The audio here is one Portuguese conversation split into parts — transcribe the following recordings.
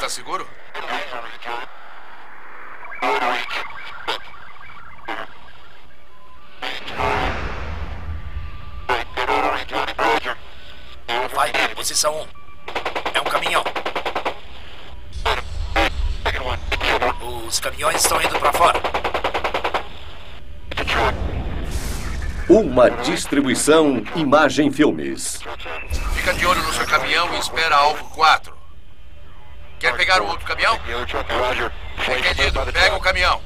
Está seguro? Vai, posição 1. É um caminhão. Os caminhões estão indo para fora. Uma distribuição Imagem Filmes. Fica de olho no seu caminhão e espera alvo 4. Quer pegar o outro caminhão? Entendido. Pega o caminhão.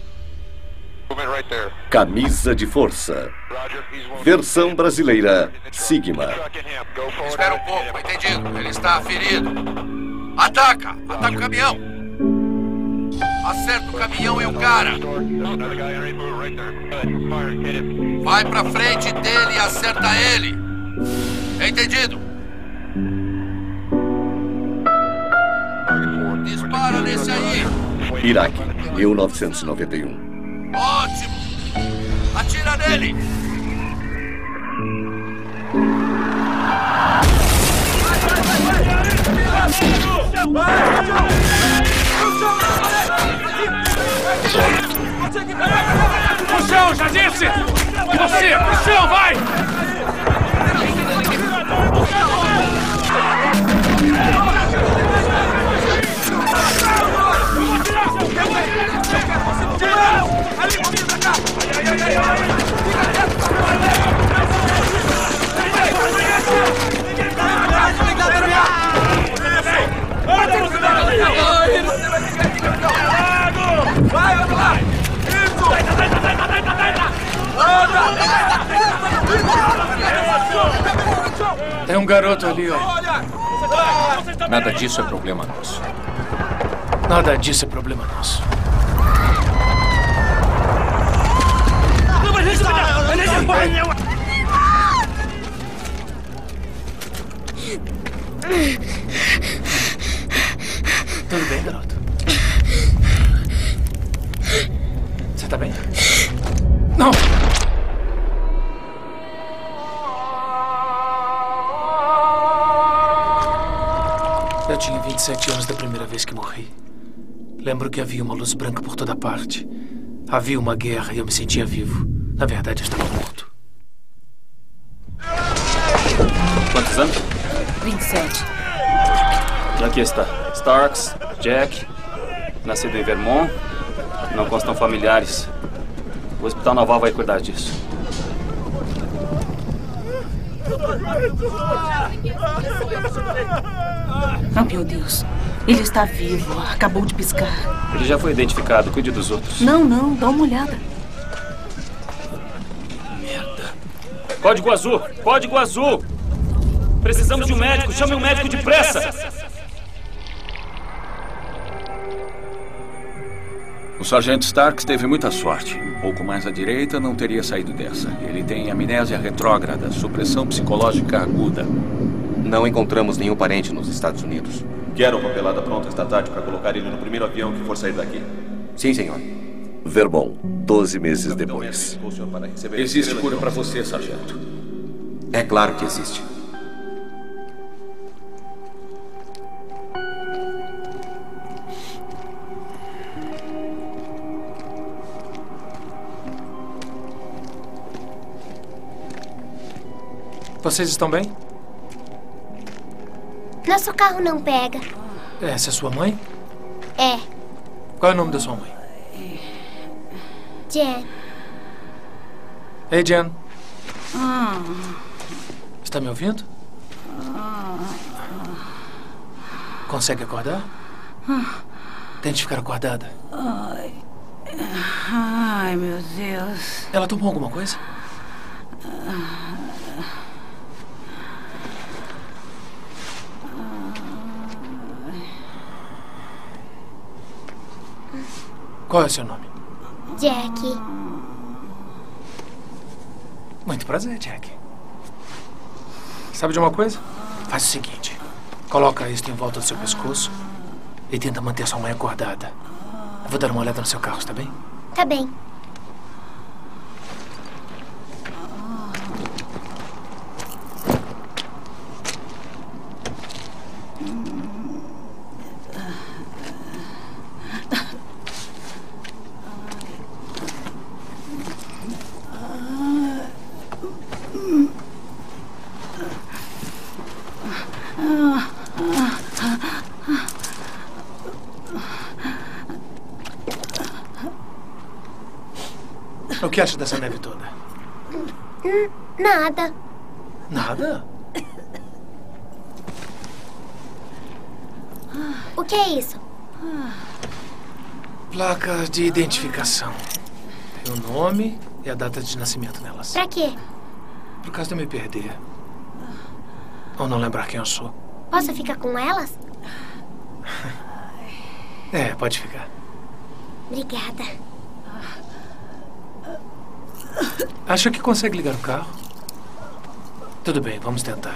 Camisa de Força. Versão brasileira, Sigma. Espera um pouco. Entendido. Ele está ferido. Ataca! Ataca o caminhão! Acerta o caminhão e o cara! Vai pra frente dele e acerta ele! Entendido? Dispara nesse aí! Iraque, 1991. Ótimo! Atira nele! Pro chão, já disse! E você, pro chão, vai! Vai, vamos lá! Isso! Tem um garoto ali, ó. Nada disso é problema nosso. Nada disso é problema nosso. Tudo bem, garoto? Você tá bem? Não! Eu tinha 27 anos da primeira vez que morri. Lembro que havia uma luz branca por toda parte. Havia uma guerra e eu me sentia vivo. Na verdade, eu estava morto. Quantos anos? 27. Aqui está. Starks, Jack, nascido em Vermont. Não constam familiares. O Hospital Naval vai cuidar disso. Oh, meu Deus. Ele está vivo. Acabou de piscar. Ele já foi identificado. Cuide dos outros. Não, não. Dá uma olhada. Merda. Código azul! Código azul! Precisamos de um médico. Chame um médico depressa! O Sargento Starks teve muita sorte. Um pouco mais à direita, não teria saído dessa. Ele tem amnésia retrógrada, supressão psicológica aguda. Não encontramos nenhum parente nos Estados Unidos. Quero a papelada pronta esta tarde para colocar ele no primeiro avião que for sair daqui. Sim, senhor. Vermont, 12 meses depois. Existe cura para você, sargento. É claro que existe. Vocês estão bem? Nosso carro não pega. Essa é sua mãe? É. Qual é o nome da sua mãe? Jen. Ei, Jen. Está me ouvindo? Consegue acordar? Tente ficar acordada. Ai, meu Deus. Ela tomou alguma coisa? Qual é o seu nome? Jack. Muito prazer, Jack. Sabe de uma coisa? Faz o seguinte. Coloca isto em volta do seu pescoço e tenta manter sua mãe acordada. Eu vou dar uma olhada no seu carro, está bem? Tá bem. O que acha dessa neve toda? Nada. Nada? O que é isso? Placas de identificação. Tem o nome e a data de nascimento nelas. Pra quê? Por caso de eu me perder. Ou não lembrar quem eu sou. Posso ficar com elas? É, pode ficar. Obrigada. Acha que consegue ligar o carro? Tudo bem, vamos tentar.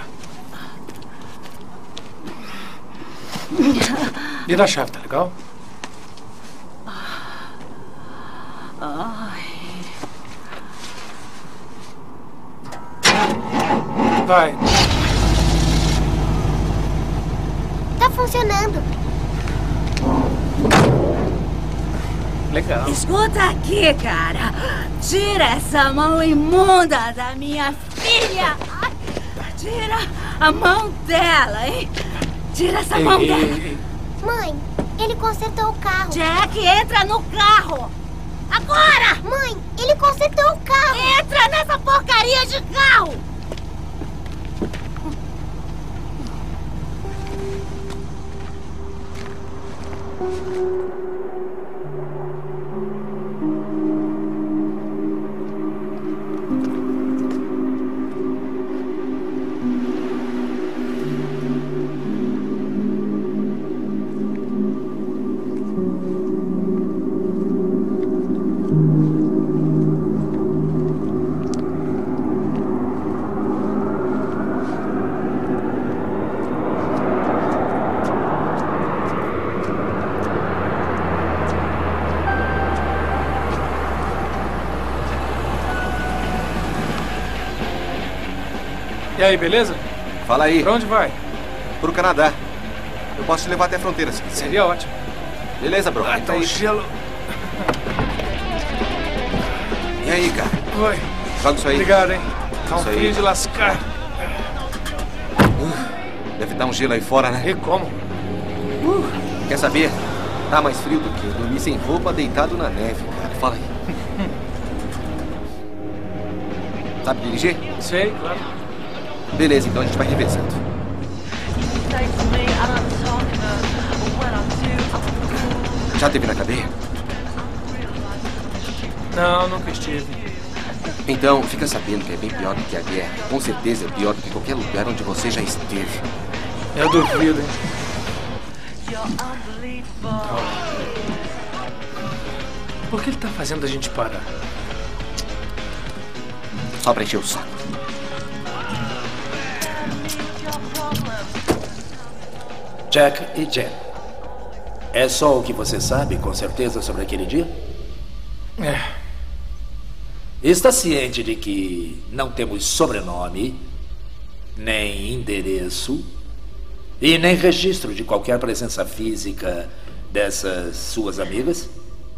Me dá a chave, tá legal? Vai. Tá funcionando. Legal. Escuta aqui, cara. Tira essa mão imunda da minha filha. Tira a mão dela, hein? Tira essa mão dela. Mãe, ele consertou o carro. Jack, entra no carro. Agora! Mãe, ele consertou o carro. Entra nessa porcaria de carro. E aí, beleza? Fala aí. Pra onde vai? Pro Canadá. Eu posso te levar até a fronteira se quiser. Seria ótimo. Beleza, bro. Ah, então gelo. E aí, cara? Oi. Joga isso aí. Obrigado, hein? Tá um Isso aí. frio de lascar. Deve dar um gelo aí fora, né? E como? Quer saber? Tá mais frio do que eu dormir sem roupa deitado na neve, cara. Fala aí. Sabe dirigir? Sei, claro. Beleza, então a gente vai revezando. Já teve na cadeia? Não, nunca estive. Então, fica sabendo que é bem pior do que a guerra. Com certeza é pior do que qualquer lugar onde você já esteve. Eu duvido, hein? Por que ele tá fazendo a gente parar? Só pra encher o saco. Jack e Jen. É só o que você sabe com certeza sobre aquele dia? É. Está ciente de que não temos sobrenome, nem endereço e nem registro de qualquer presença física dessas suas amigas?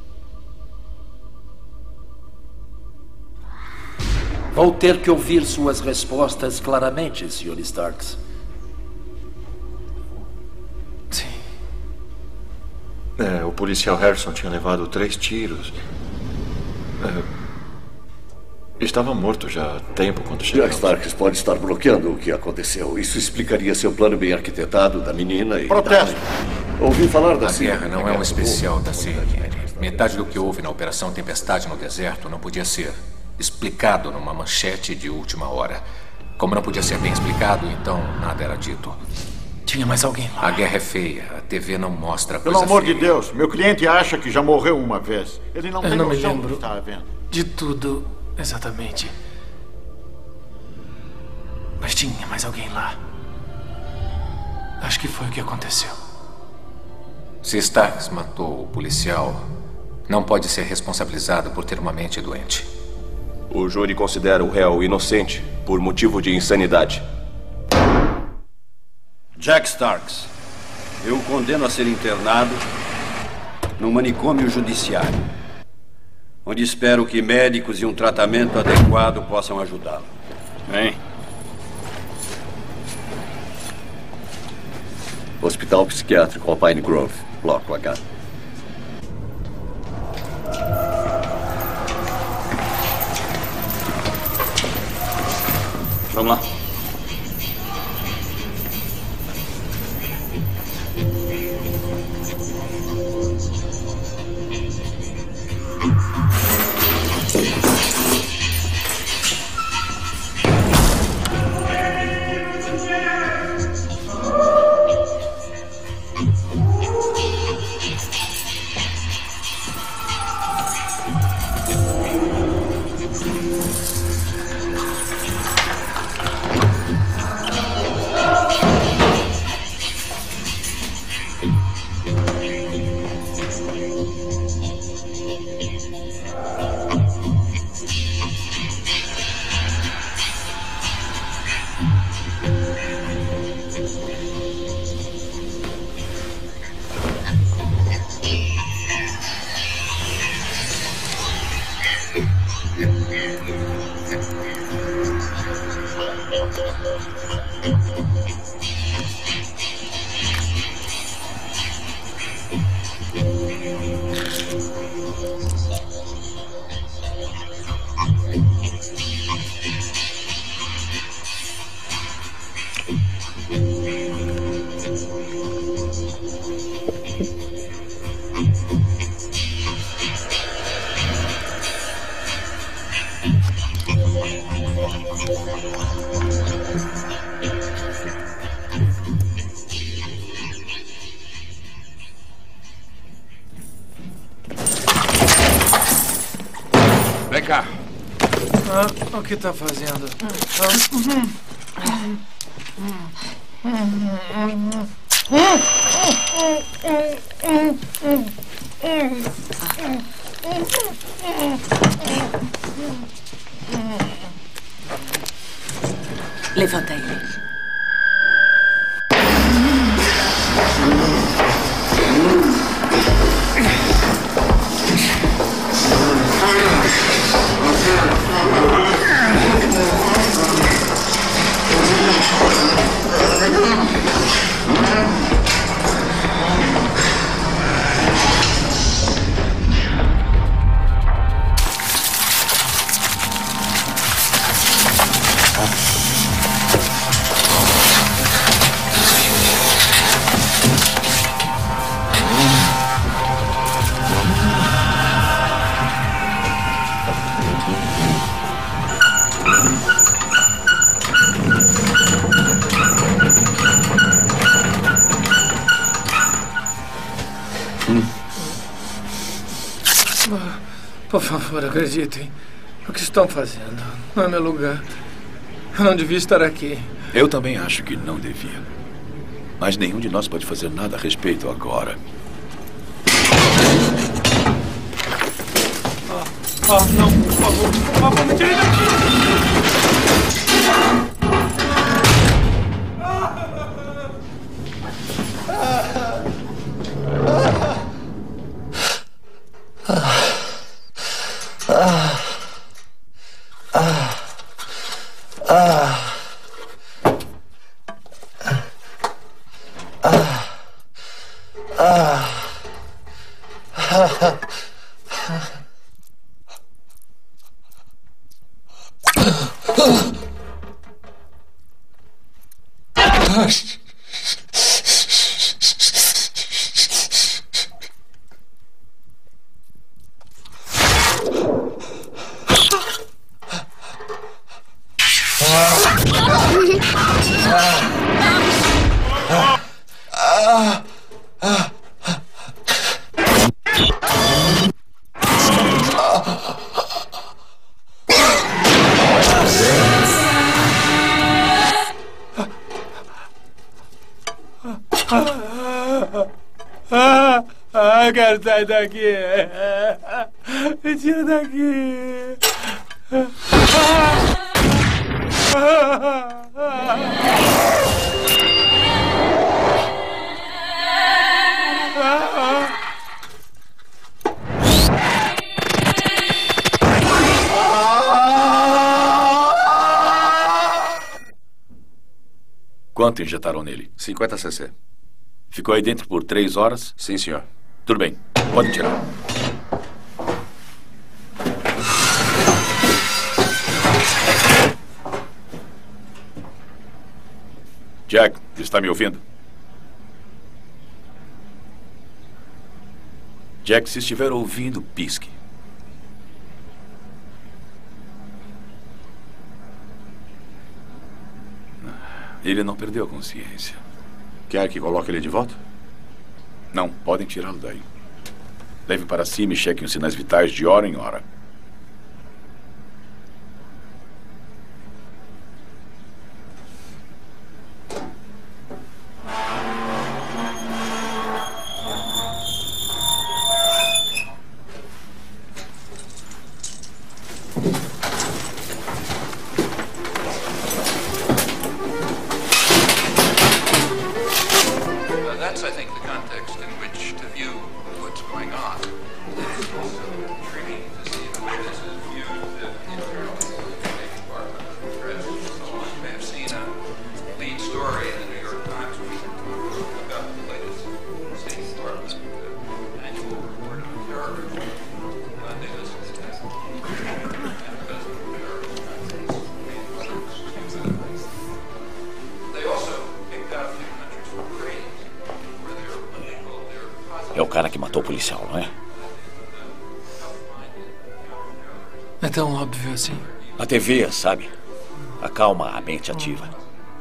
Vou ter que ouvir suas respostas claramente, Sr. Starks. Sim. O policial Harrison tinha levado 3 tiros. Estava morto já há tempo quando chegou. Jack Starks pode estar bloqueando o que aconteceu. Isso explicaria seu plano bem arquitetado da menina e... Protesto! Ouvi falar da A guerra não é um especial da CNN. Metade do que houve na Operação Tempestade no deserto não podia ser explicado numa manchete de última hora. Como não podia ser bem explicado, então nada era dito. Tinha mais alguém lá. A guerra é feia. A TV não mostra Pelo coisa amor feia. de Deus, meu cliente acha que já morreu uma vez. Ele não Eu tem não me noção do lembro que está vendo. de tudo exatamente. Mas tinha mais alguém lá. Acho que foi o que aconteceu. Se Starks matou o policial, não pode ser responsabilizado por ter uma mente doente. O júri considera o réu inocente por motivo de insanidade. Jack Starks, eu o condeno a ser internado num manicômio judiciário, onde espero que médicos e um tratamento adequado possam ajudá-lo. Hein? Hospital Psiquiátrico Alpine Grove, Bloco H. Vamos lá. Vem cá. O que tá fazendo? Levanta ele. Por favor, acreditem. O que estão fazendo? Não é meu lugar. Eu não devia estar aqui. Eu também acho que não devia. Mas nenhum de nós pode fazer nada a respeito agora. Não, por favor. Por favor, me tire daqui. Eu quero sair daqui. Me tira daqui. Quanto injetaram nele? 50 cc. Ficou aí dentro por 3 horas? Sim, senhor. Tudo bem. Pode tirar. Jack, está me ouvindo? Jack, se estiver ouvindo, pisque. Ele não perdeu a consciência. Quer que coloque ele de volta? Não, podem tirá-lo daí. Leve para cima e cheque os sinais vitais de hora em hora. That's, I think, the context in which to view what's going on. It's also intriguing to see the way this is viewed internally in the State Department of the press. Someone may have seen a lead story in the New York Times about the latest State Department annual report on terrorism. They listed the test. They also picked out a few countries for praise. É o cara que matou o policial, não é? É tão óbvio assim? A TV, sabe? Acalma a mente ativa.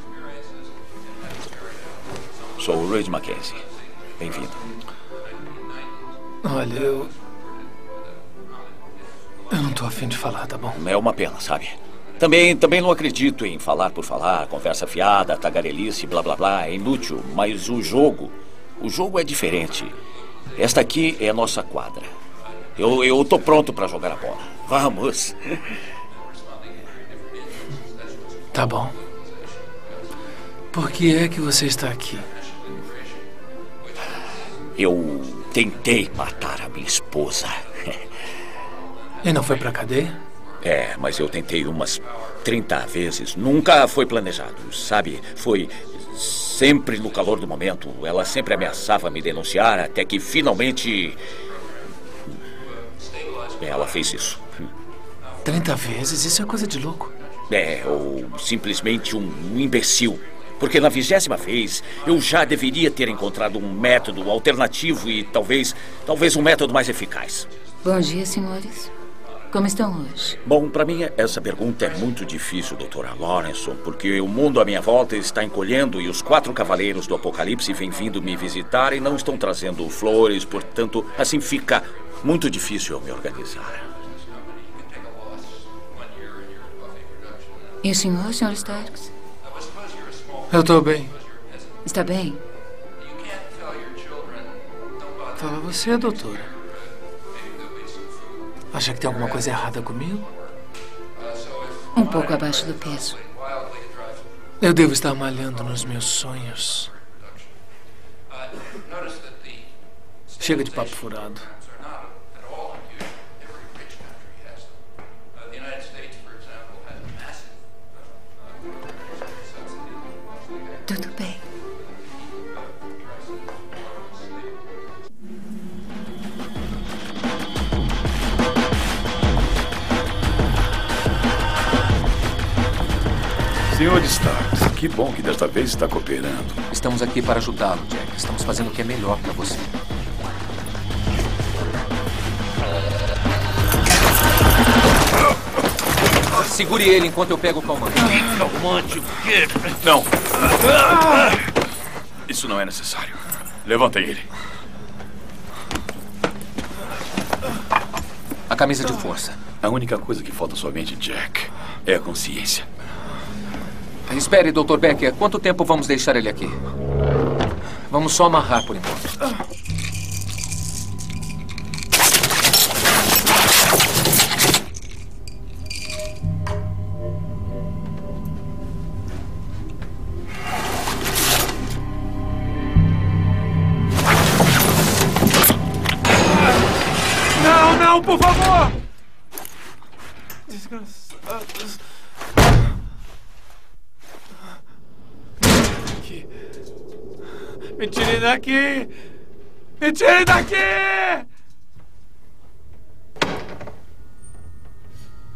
Sou o Reed Mackenzie. Bem-vindo. Olha, eu não tô afim de falar, tá bom? É uma pena, sabe? Também não acredito em falar por falar, conversa fiada, tagarelice, blá blá blá, é inútil. Mas o jogo é diferente. Esta aqui é a nossa quadra. Eu tô pronto para jogar a bola. Vamos. Tá bom. Por que é que você está aqui? Eu tentei matar a minha esposa. E não foi pra cadeia? É, mas eu tentei umas 30 vezes. Nunca foi planejado, sabe? Foi sempre no calor do momento. Ela sempre ameaçava me denunciar, até que finalmente ela fez isso. 30 vezes? Isso é coisa de louco. É, ou simplesmente um imbecil. Porque na 20ª vez eu já deveria ter encontrado um método alternativo e talvez um método mais eficaz. Bom dia, senhores. Como estão hoje? Bom, para mim essa pergunta é muito difícil, doutora Lawrenson, porque o mundo à minha volta está encolhendo e os 4 cavaleiros do Apocalipse vêm vindo me visitar e não estão trazendo flores, portanto, assim fica muito difícil eu me organizar. E o senhor, Sr. Starks? Eu tô bem. Está bem? Fala você, doutora. Acha que tem alguma coisa errada comigo? Um pouco abaixo do peso. Eu devo estar malhando nos meus sonhos. Chega de papo furado. Tudo bem. Senhor Starks, que bom que desta vez está cooperando. Estamos aqui para ajudá-lo, Jack. Estamos fazendo o que é melhor para você. Segure ele enquanto eu pego o calmante. Calmante, o quê? Não. Isso não é necessário. Levantem ele. A camisa de força. A única coisa que falta à sua mente, Jack, é a consciência. Espere, Dr. Becker. Quanto tempo vamos deixar ele aqui? Vamos só amarrar por enquanto. Não, por favor! Desgraçados. Me tirem daqui! Me tirem daqui!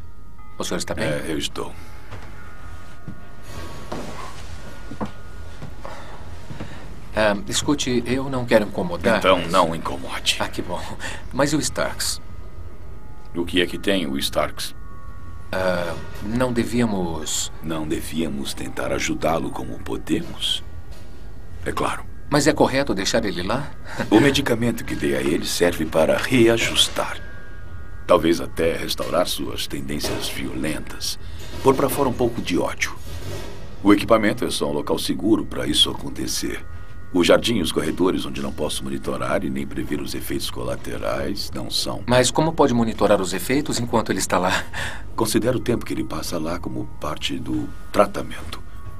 O senhor está bem? É, eu estou. Escute, eu não quero incomodar. Então não incomode. Ah, que bom. Mas e o Starks? O que é que tem o Starks? Não devíamos... Não devíamos tentar ajudá-lo como podemos? É claro. Mas é correto deixar ele lá? O medicamento que dei a ele serve para reajustar. Talvez até restaurar suas tendências violentas. Pôr para fora um pouco de ódio. O equipamento é só um local seguro para isso acontecer. O jardim e os corredores onde não posso monitorar e nem prever os efeitos colaterais não são. Mas como pode monitorar os efeitos enquanto ele está lá? Considero o tempo que ele passa lá como parte do tratamento.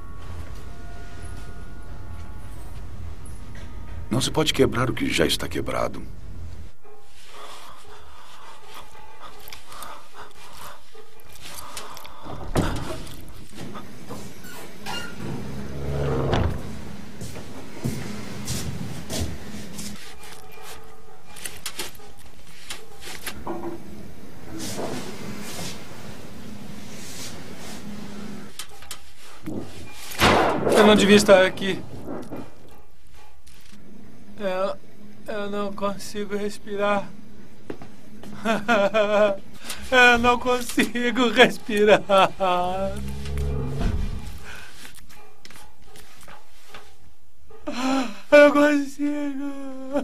Não se pode quebrar o que já está quebrado. Eu não devia estar aqui. Eu não consigo respirar. Eu não consigo respirar. Eu consigo.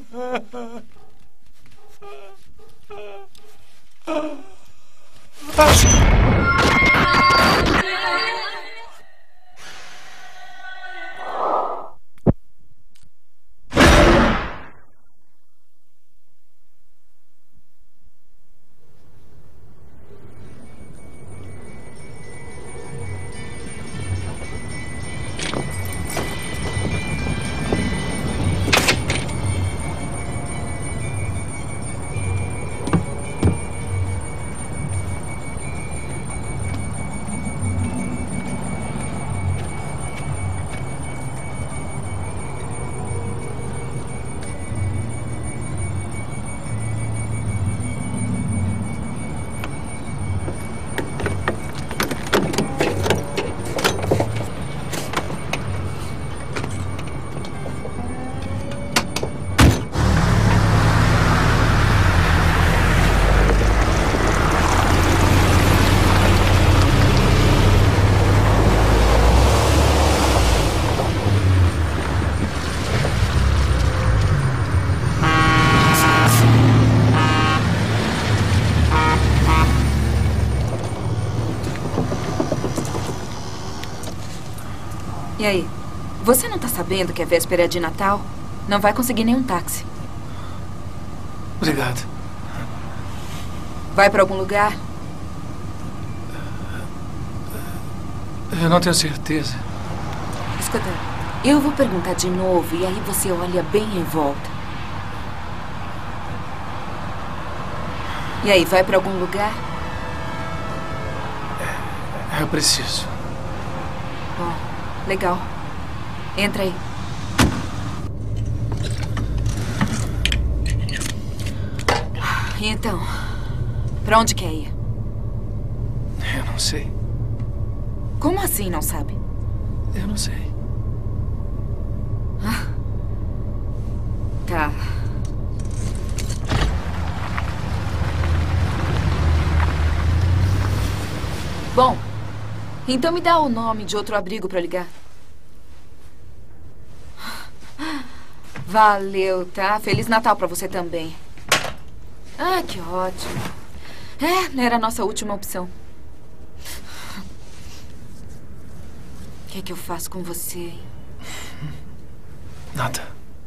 E aí? Você não tá sabendo que é véspera de Natal? Não vai conseguir nenhum táxi. Obrigado. Vai pra algum lugar? Eu não tenho certeza. Escuta, eu vou perguntar de novo e aí você olha bem em volta. E aí, vai pra algum lugar? Eu preciso. Bom, legal. Entra aí. E então, pra onde quer ir? Eu não sei. Como assim não sabe? Eu não sei. Ah. Tá. Bom, então me dá o nome de outro abrigo para ligar. Valeu, tá? Feliz Natal para você também. Ah, que ótimo. É, era a nossa última opção. O que é que eu faço com você, hein? Nada.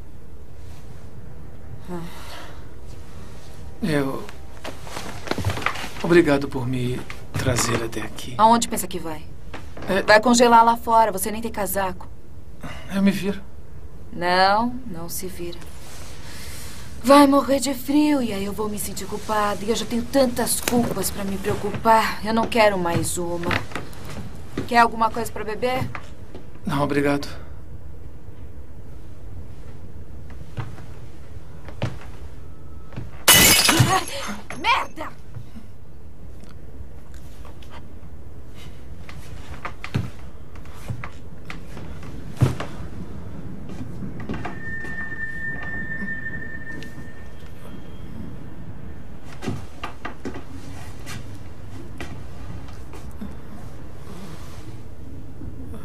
Obrigado por me trazer até aqui. Aonde pensa que vai? Vai congelar lá fora, você nem tem casaco. Eu me viro. Não, não se vira. Vai morrer de frio e aí eu vou me sentir culpada. E eu já tenho tantas culpas pra me preocupar. Eu não quero mais uma. Quer alguma coisa pra beber? Não, obrigado. Ai, merda!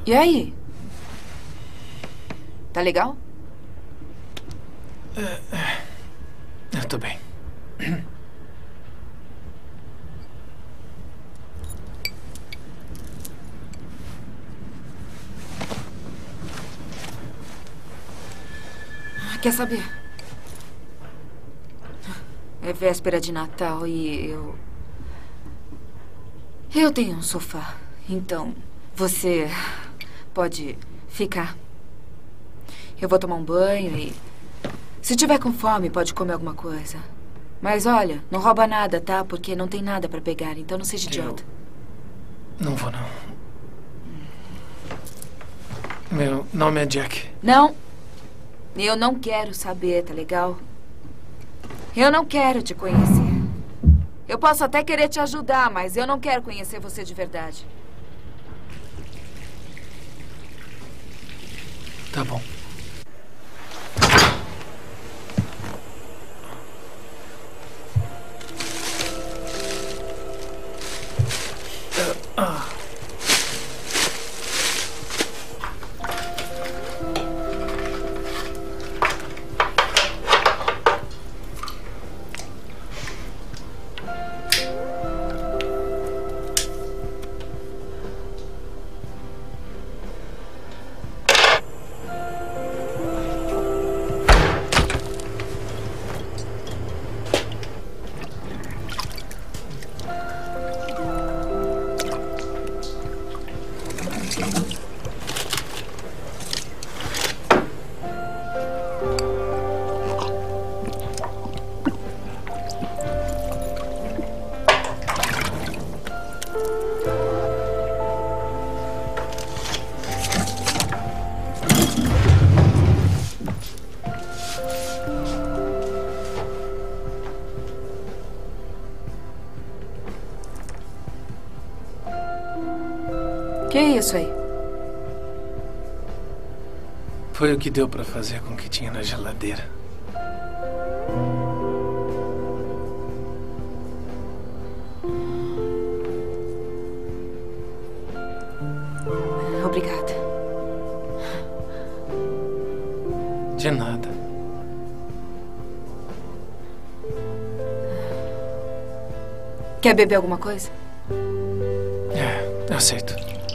E aí? Tá legal? Eu tô bem. Quer saber? É véspera de Natal e eu tenho um sofá. Então, você pode ficar. Eu vou tomar um banho e... se tiver com fome, pode comer alguma coisa. Mas olha, não rouba nada, tá? Porque não tem nada pra pegar, então não seja idiota. Não vou, não. Meu nome é Jack. Não. Eu não quero saber, tá legal? Eu não quero te conhecer. Eu posso até querer te ajudar, mas eu não quero conhecer você de verdade. Tá bom. Que é isso aí? Foi o que deu pra fazer com o que tinha na geladeira. Obrigada. De nada. Quer beber alguma coisa? Eu aceito.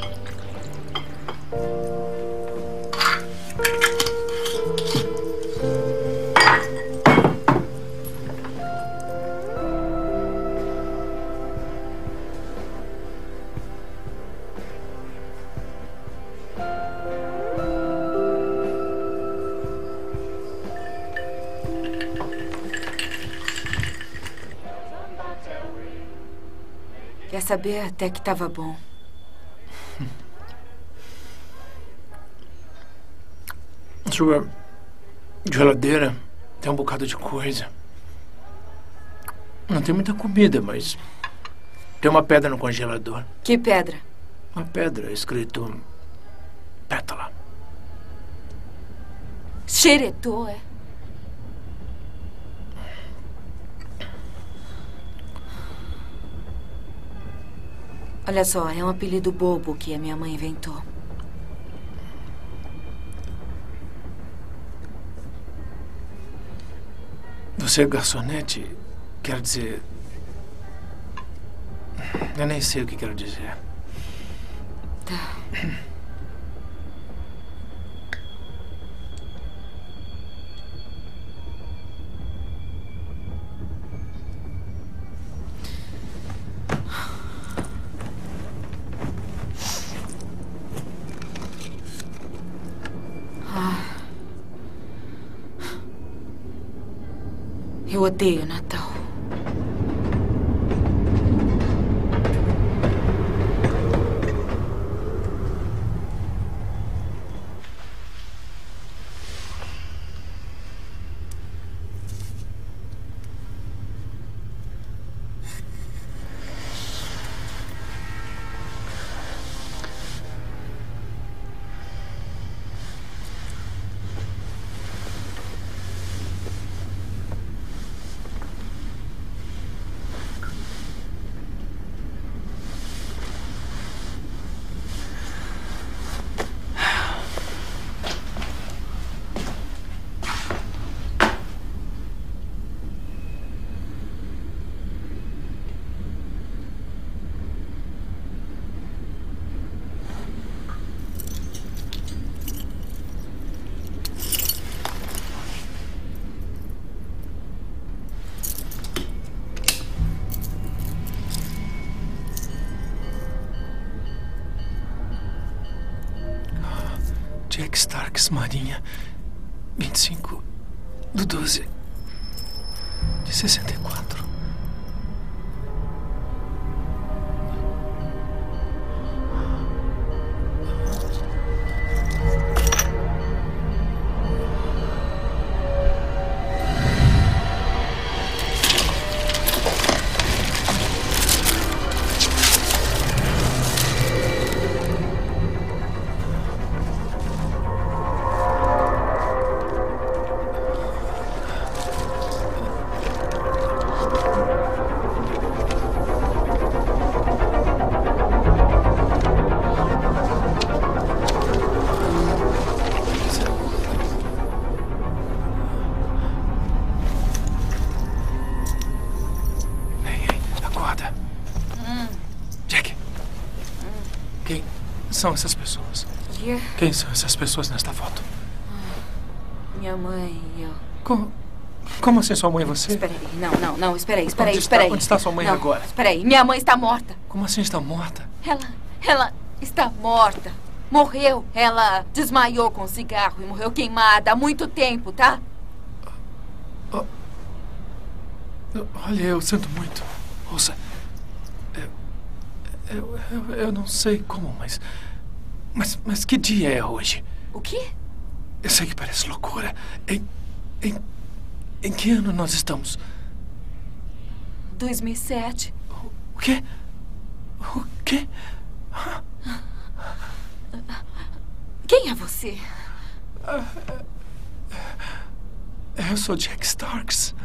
Quer saber? Até que tava bom. Sua geladeira tem um bocado de coisa. Não tem muita comida, mas tem uma pedra no congelador. Que pedra? Uma pedra escrito pétala. Xeretô, é? Olha só, é um apelido bobo que a minha mãe inventou. Você é garçonete? Quer dizer... Eu nem sei o que quero dizer. Tá. Eu odeio Natal. Jack Starks, Marinha. 25/12/64. São essas pessoas? Quem são essas pessoas nesta foto? Minha mãe e eu. Como assim sua mãe e você? Espera aí. Não. Espera aí. Onde está sua mãe agora? Espera aí. Minha mãe está morta. Como assim está morta? Ela está morta. Morreu. Ela desmaiou com o cigarro e morreu queimada há muito tempo, tá? Olha, eu sinto muito. Ouça, eu não sei como, mas que dia é hoje? O quê? Eu sei que parece loucura. Em que ano nós estamos? 2007. O quê? O quê? Quem é você? Eu sou Jack Starks.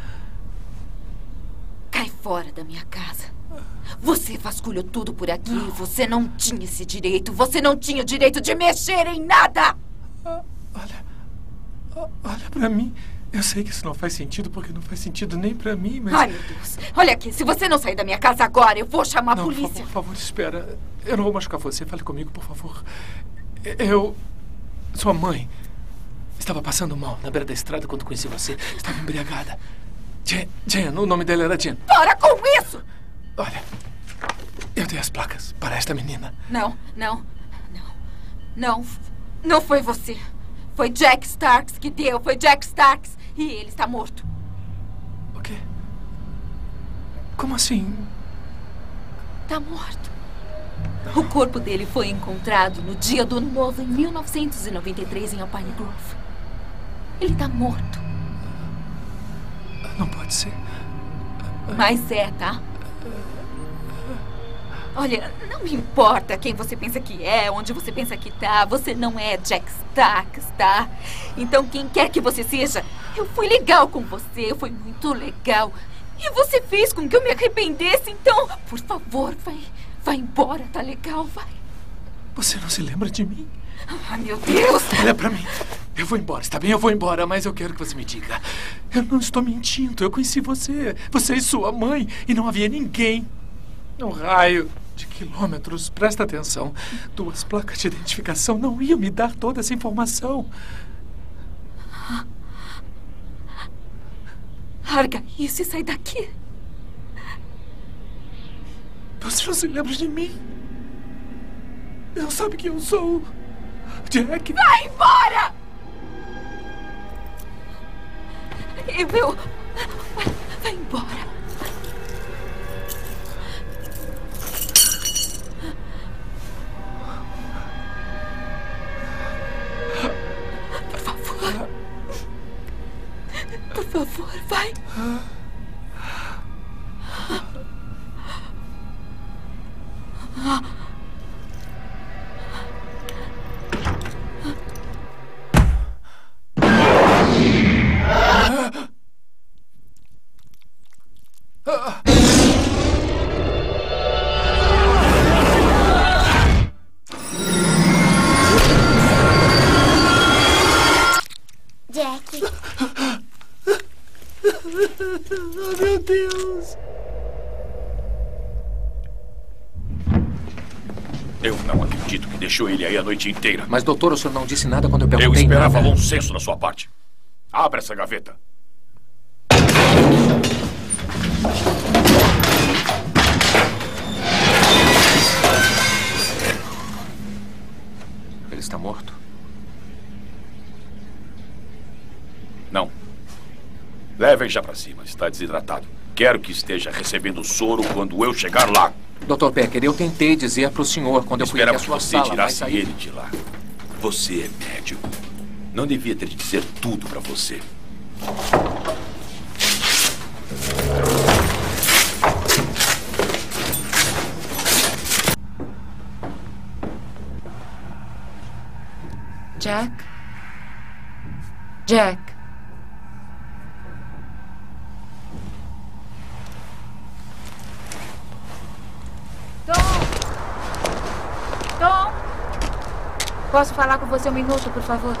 Cai fora da minha casa. Você vasculhou tudo por aqui. Não. Você não tinha esse direito. Você não tinha o direito de mexer em nada. Olha pra mim. Eu sei que isso não faz sentido, porque não faz sentido nem pra mim, mas... Ai, meu Deus. Olha aqui, se você não sair da minha casa agora, eu vou chamar a polícia. Por favor, espera. Eu não vou machucar você. Fale comigo, por favor. Sua mãe estava passando mal na beira da estrada quando conheci você. Estava embriagada. Jen, o nome dela era Jen. Para com isso! Olha, eu dei as placas para esta menina. Não foi você. Foi Jack Starks que deu. Foi Jack Starks. E ele está morto. O quê? Como assim? Está morto. O corpo dele foi encontrado no dia do Ano Novo, em 1993, em Alpine Grove. Ele está morto. Não pode ser. Mas é, tá? Olha, não me importa quem você pensa que é, onde você pensa que tá. Você não é Jack Starks, tá? Então, quem quer que você seja, eu fui legal com você, eu fui muito legal. E você fez com que eu me arrependesse, então, por favor, vai embora, tá legal? Vai. Você não se lembra de mim? Ai, meu Deus! Olha pra mim. Eu vou embora, está bem? Eu vou embora, mas eu quero que você me diga. Eu não estou mentindo, eu conheci você. Você e sua mãe, e não havia ninguém. Um raio de quilômetros, presta atenção. 2 placas de identificação não iam me dar toda essa informação. Larga isso e sai daqui. Você não se lembra de mim? Não sabe que eu sou Jack? Vai embora! Vai embora. Por favor, vai. Jack. Oh, meu Deus. Eu não acredito que deixou ele aí a noite inteira. Mas, doutor, o senhor não disse nada quando eu perguntei. Eu esperava nada. bom senso da sua parte. Abra essa gaveta. Ele está morto? Levem já pra cima. Está desidratado. Quero que esteja recebendo soro quando eu chegar lá. Dr. Becker, eu tentei dizer pro senhor quando eu fui até a sua sala. Esperava que você tirasse ele de lá. Você é médico. Não devia ter de dizer tudo pra você. Jack? Jack? Tom? Posso falar com você um minuto, por favor?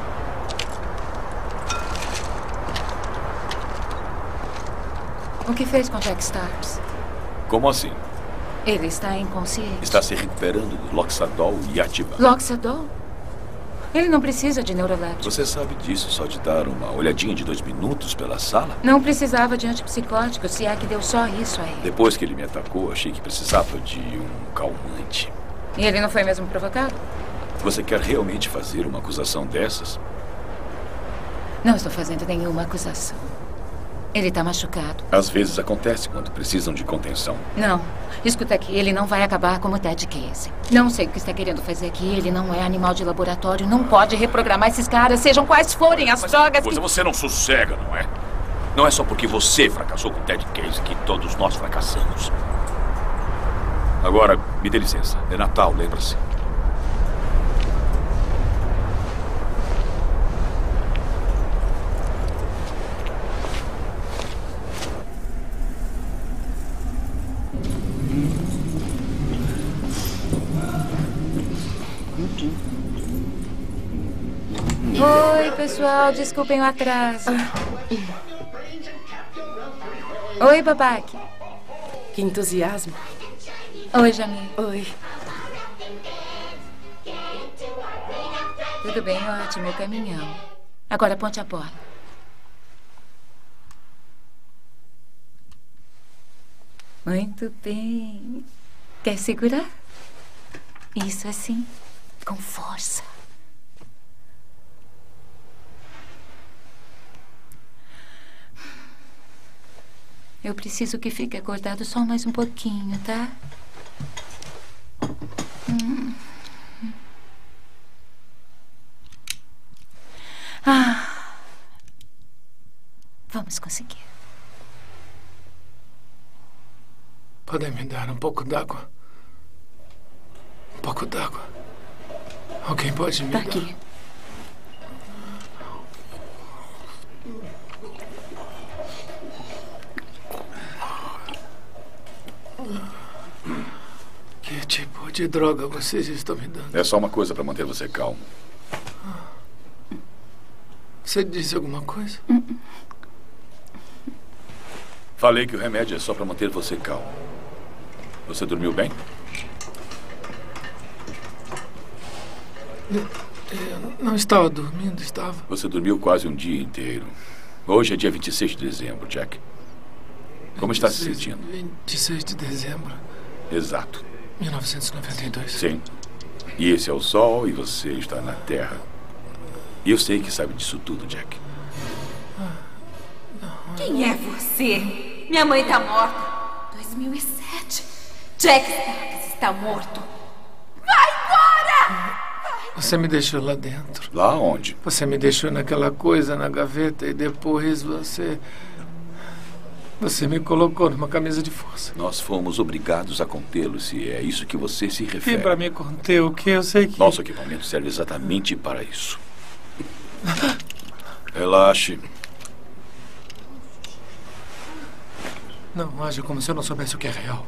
O que fez com Jack Starks? Como assim? Ele está inconsciente. Está se recuperando do Loxadol e Ativan. Loxadol? Ele não precisa de neuroléptico. Você sabe disso só de dar uma olhadinha de 2 minutos pela sala? Não precisava de antipsicótico, se é que deu só isso a ele. Depois que ele me atacou, achei que precisava de um calmante. E ele não foi mesmo provocado? Você quer realmente fazer uma acusação dessas? Não estou fazendo nenhuma acusação. Ele está machucado. Às vezes acontece quando precisam de contenção. Não. Escuta aqui, ele não vai acabar como Ted Casey. Não sei o que está querendo fazer aqui. Ele não é animal de laboratório. Não pode reprogramar esses caras, sejam quais forem as drogas que... Você não sossega, não é? Não é só porque você fracassou com Ted Casey que todos nós fracassamos. Agora, me dê licença. É Natal, lembra-se. Oi, pessoal. Desculpem o atraso. Oi, babaque. Que entusiasmo. Oi, Jamil. Oi. Tudo bem, ótimo. Meu caminhão. Agora ponte a bola. Muito bem. Quer segurar? Isso assim, com força. Eu preciso que fique acordado só mais um pouquinho, tá? Vamos conseguir. Podem me dar um pouco d'água? Um pouco d'água. Alguém pode me dar? Aqui. Que tipo de droga vocês estão me dando? É só uma coisa para manter você calmo. Você disse alguma coisa? Falei que o remédio é só para manter você calmo. Você dormiu bem? Eu não estava dormindo, estava. Você dormiu quase um dia inteiro. Hoje é dia 26 de dezembro, Jack. Como está se sentindo? 26 de dezembro. Exato. 1992. Sim. E esse é o Sol e você está na Terra. E eu sei que sabe disso tudo, Jack. Quem é você? Minha mãe está morta. 2007. Jack Starks está morto. Vai embora! Você me deixou lá dentro. Lá onde? Você me deixou naquela coisa na gaveta e depois você me colocou numa camisa de força. Nós fomos obrigados a contê-lo, se é isso que você se refere. E para me conter o que? Eu sei que... Nosso equipamento serve exatamente para isso. Relaxe. Não, age como se eu não soubesse o que é real.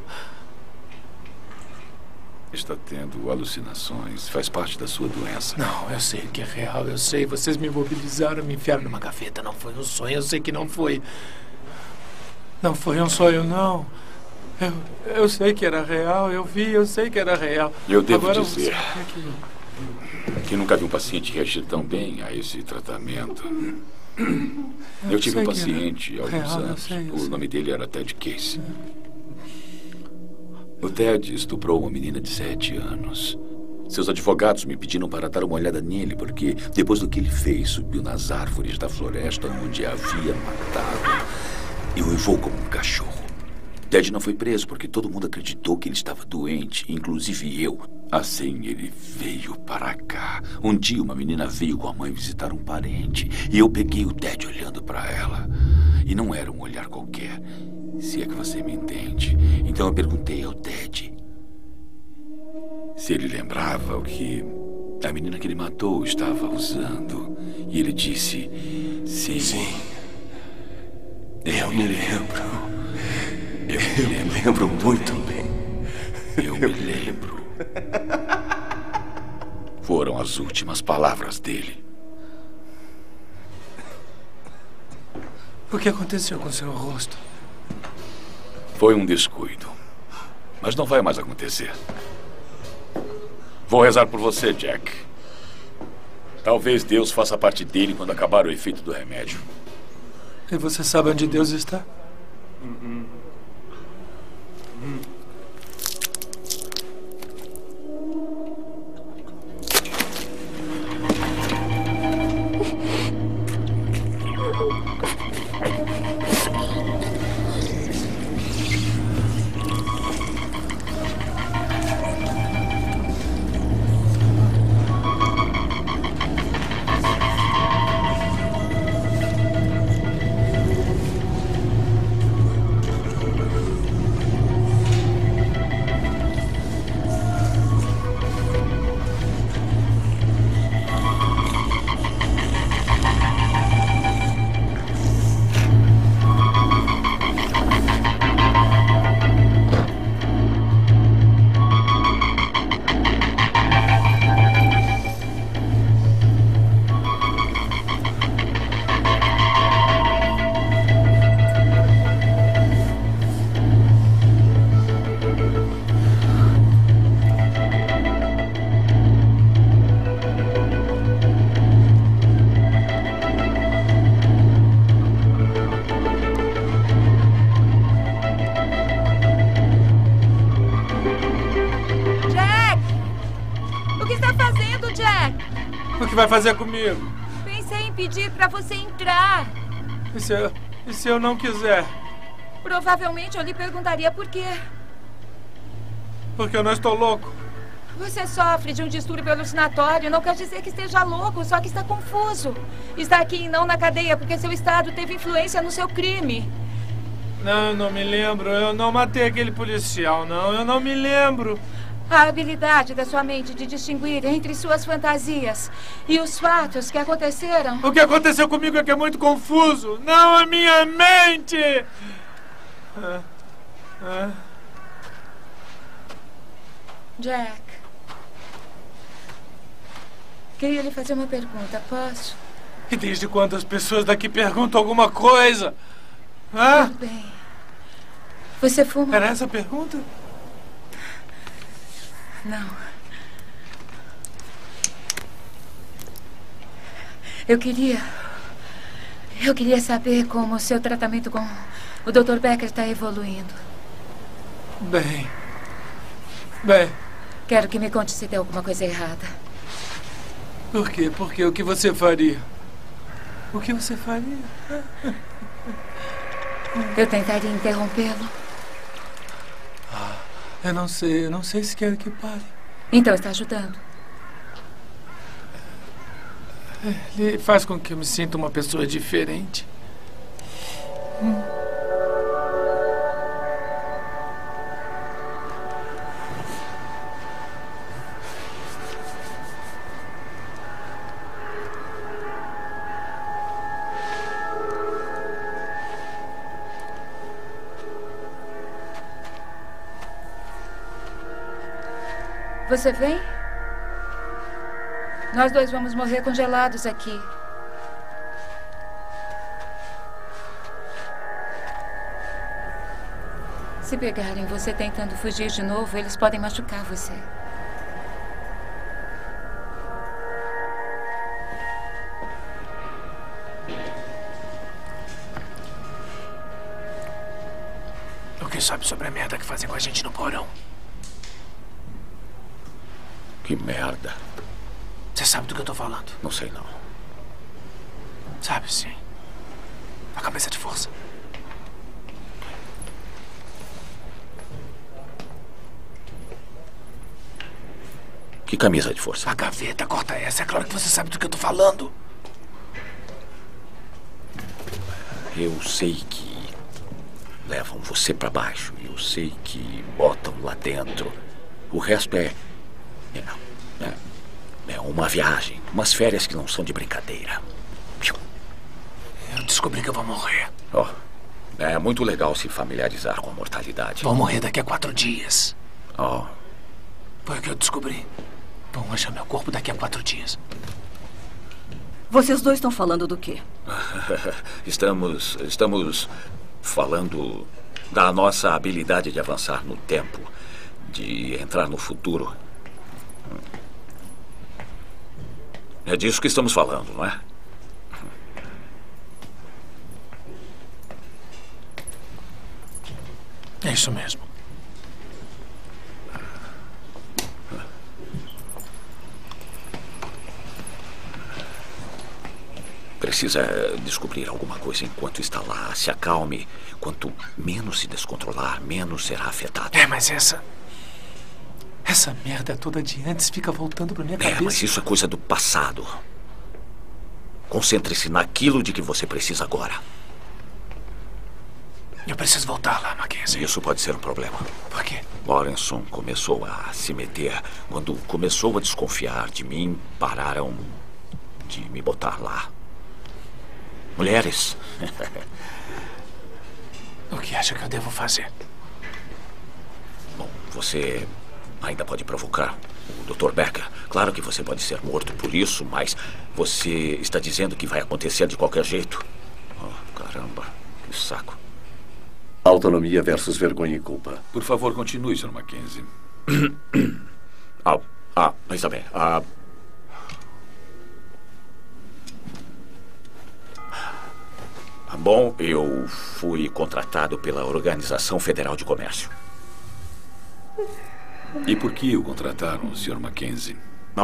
Está tendo alucinações. Faz parte da sua doença. Não, eu sei que é real, eu sei. Vocês me imobilizaram, me enfiaram numa gaveta. Não foi um sonho, eu sei que não foi. Não foi um sonho, não. Eu sei que era real, eu vi, eu sei que era real. Eu devo Agora dizer que nunca vi um paciente reagir tão bem a esse tratamento. Eu tive um paciente há alguns anos. O nome dele era Ted Casey. O Ted estuprou uma menina de 7 anos. Seus advogados me pediram para dar uma olhada nele, porque depois do que ele fez, subiu nas árvores da floresta onde havia matado e uivou como um cachorro. Ted não foi preso porque todo mundo acreditou que ele estava doente, inclusive eu. Assim, ele veio para cá. Um dia, uma menina veio com a mãe visitar um parente e eu peguei o Ted olhando para ela. E não era um olhar qualquer, se é que você me entende. Então eu perguntei ao Ted se ele lembrava o que a menina que ele matou estava usando. E ele disse: sim. Sim. Eu me lembro. Eu me lembro muito bem. Eu me lembro. Foram as últimas palavras dele. O que aconteceu com seu rosto? Foi um descuido. Mas não vai mais acontecer. Vou rezar por você, Jack. Talvez Deus faça parte dele quando acabar o efeito do remédio. E você sabe onde Deus está? O que vai fazer comigo? Pensei em pedir pra você entrar. E se eu não quiser? Provavelmente eu lhe perguntaria por quê. Porque eu não estou louco. Você sofre de um distúrbio alucinatório. Não quer dizer que esteja louco, só que está confuso. Está aqui e não na cadeia porque seu estado teve influência no seu crime. Não, eu não me lembro. Eu não matei aquele policial, não. Eu não me lembro. A habilidade da sua mente de distinguir entre suas fantasias e os fatos que aconteceram. O que aconteceu comigo é que é muito confuso. Não a minha mente! Jack, queria lhe fazer uma pergunta, posso? E desde quando as pessoas daqui perguntam alguma coisa? Tudo bem. Você fuma? Era essa a pergunta? Não. Eu queria saber como o seu tratamento com o Dr. Becker está evoluindo. Bem. Quero que me conte se tem alguma coisa errada. Por quê? Porque o que você faria? O que você faria? Eu tentaria interrompê-lo. Eu não sei se quero que pare. Então está ajudando. Ele faz com que eu me sinta uma pessoa diferente. Você vem? Nós dois vamos morrer congelados aqui. Se pegarem você tentando fugir de novo, eles podem machucar você. O que sabe sobre a merda que fazem com a gente no porão? Que merda. Você sabe do que eu tô falando? Não sei, não. Sabe, sim. A cabeça de força. Que camisa de força? A gaveta, corta essa. É claro que você sabe do que eu tô falando. Eu sei que levam você pra baixo. Eu sei que botam lá dentro. O resto é uma viagem. Umas férias que não são de brincadeira. Eu descobri que eu vou morrer. Oh, é muito legal se familiarizar com a mortalidade. Vou morrer daqui a 4 dias. Oh. Foi o que eu descobri. Vão achar meu corpo daqui a 4 dias. Vocês dois estão falando do quê? Estamos falando da nossa habilidade de avançar no tempo, de entrar no futuro. É disso que estamos falando, não é? É isso mesmo. Precisa descobrir alguma coisa enquanto está lá. Se acalme. Quanto menos se descontrolar, menos será afetado. É, mas essa merda toda de antes fica voltando pra minha cabeça. Mas isso é coisa do passado. Concentre-se naquilo de que você precisa agora. Eu preciso voltar lá, Mackenzie. Isso pode ser um problema. Por quê? Lawrenson começou a se meter. Quando começou a desconfiar de mim, pararam de me botar lá. Mulheres. O que acha que eu devo fazer? Bom, você ainda pode provocar o Dr. Becker. Claro que você pode ser morto por isso, mas você está dizendo que vai acontecer de qualquer jeito. Oh, caramba, que saco. Autonomia versus vergonha e culpa. Por favor, continue, Sr. Mackenzie. Está bem. Bom, eu fui contratado pela Organização Federal de Comércio. E por que o contrataram, Sr. Mackenzie?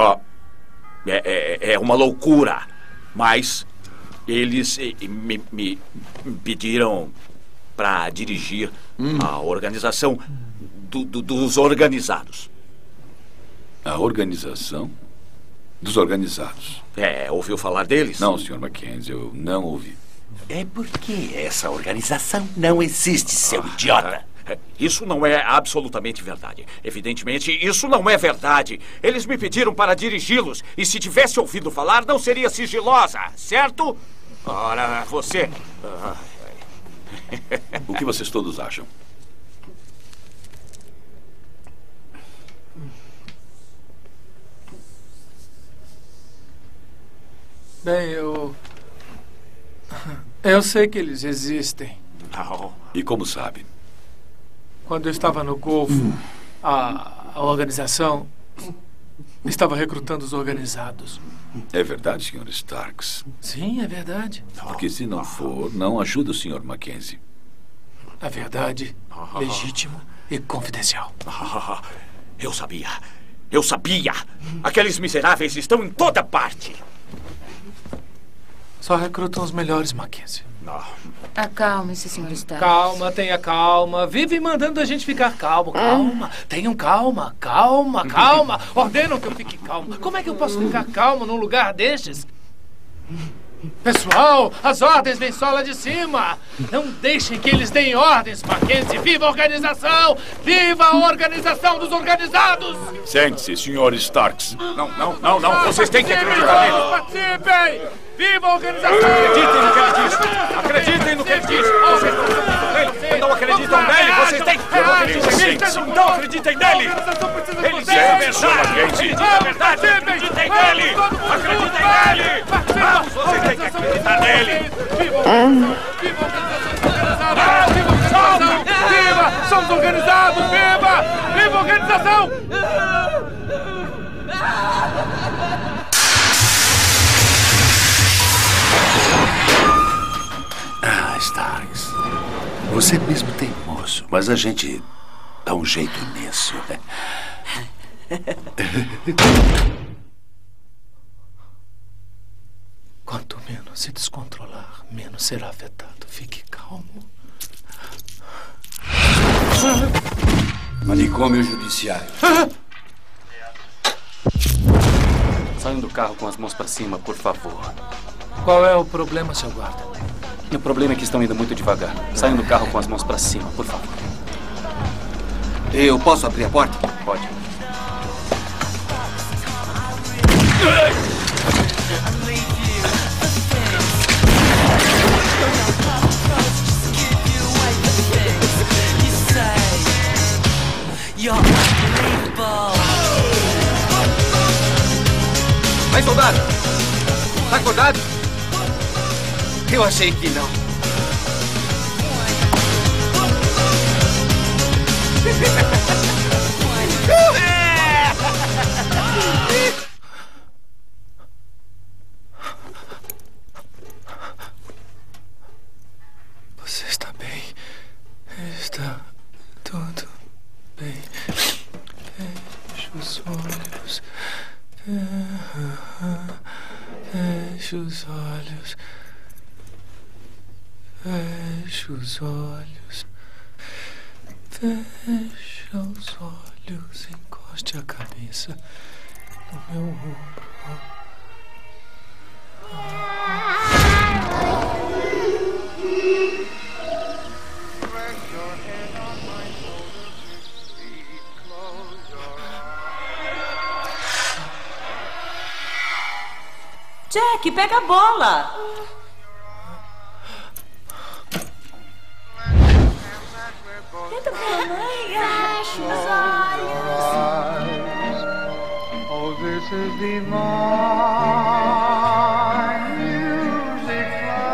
É uma loucura. Mas eles me pediram para dirigir a organização dos organizados. A organização dos organizados? Ouviu falar deles? Não, Sr. Mackenzie, eu não ouvi. É porque essa organização não existe, seu idiota. Isso não é absolutamente verdade. Evidentemente, isso não é verdade. Eles me pediram para dirigi-los. E se tivesse ouvido falar, não seria sigilosa, certo? Ora, você... O que vocês todos acham? Bem, eu sei que eles existem. E como sabe? Quando eu estava no Golfo, a organização estava recrutando os organizados. É verdade, Sr. Starks? Sim, é verdade. Porque se não for, não ajuda o Sr. Mackenzie. A verdade, legítimo e confidencial. Eu sabia. Eu sabia. Aqueles miseráveis estão em toda parte. Só recrutam os melhores, Mackenzie. Acalme-se, Sr. Starks. Calma, tenha calma. Vive mandando a gente ficar calmo. Calma. Tenham calma. Calma, calma. Ordenam que eu fique calmo. Como é que eu posso ficar calmo num lugar destes? Pessoal, as ordens vêm só lá de cima. Não deixem que eles deem ordens, Mackenzie. Viva a organização! Viva a organização dos organizados! Sente-se, Sr. Starks. Não. Vocês têm que acreditar nele. Participem! Viva a organização! Acreditem no que ele diz. Vocês não acreditam nele. Vocês têm que... Não acreditem nele. Ele diz a verdade. Acreditem nele. Acreditem nele. Vamos, vocês têm que acreditar nele. Viva a organização! Viva! Somos organizados! Viva! Viva a organização! Starks, você é mesmo teimoso, mas a gente dá um jeito nisso. Quanto menos se descontrolar, menos será afetado. Fique calmo. Manicômio judiciário. Saiam do carro com as mãos pra cima, por favor. Qual é o problema, seu guarda? O problema é que estão indo muito devagar. Saiam do carro com as mãos pra cima, por favor. Eu posso abrir a porta? Pode. Vai, soldado! Tá acordado? Eu achei que não. Você está bem? Está tudo bem. Feche os olhos. Feche os olhos. Feche os olhos. Feche os olhos. Encoste a cabeça no meu ombro. Jack, pega a bola! Tenta ver a mãe. Feche os olhos. Oh, this is divine music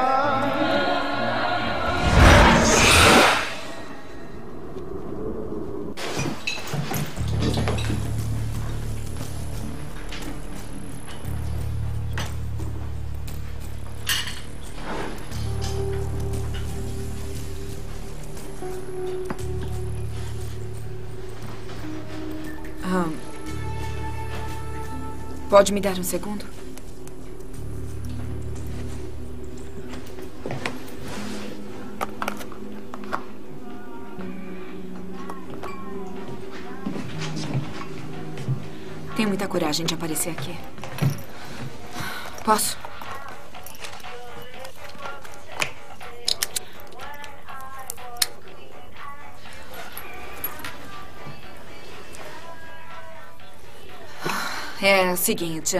Pode me dar um segundo? Tenho muita coragem de aparecer aqui. Posso? É o seguinte,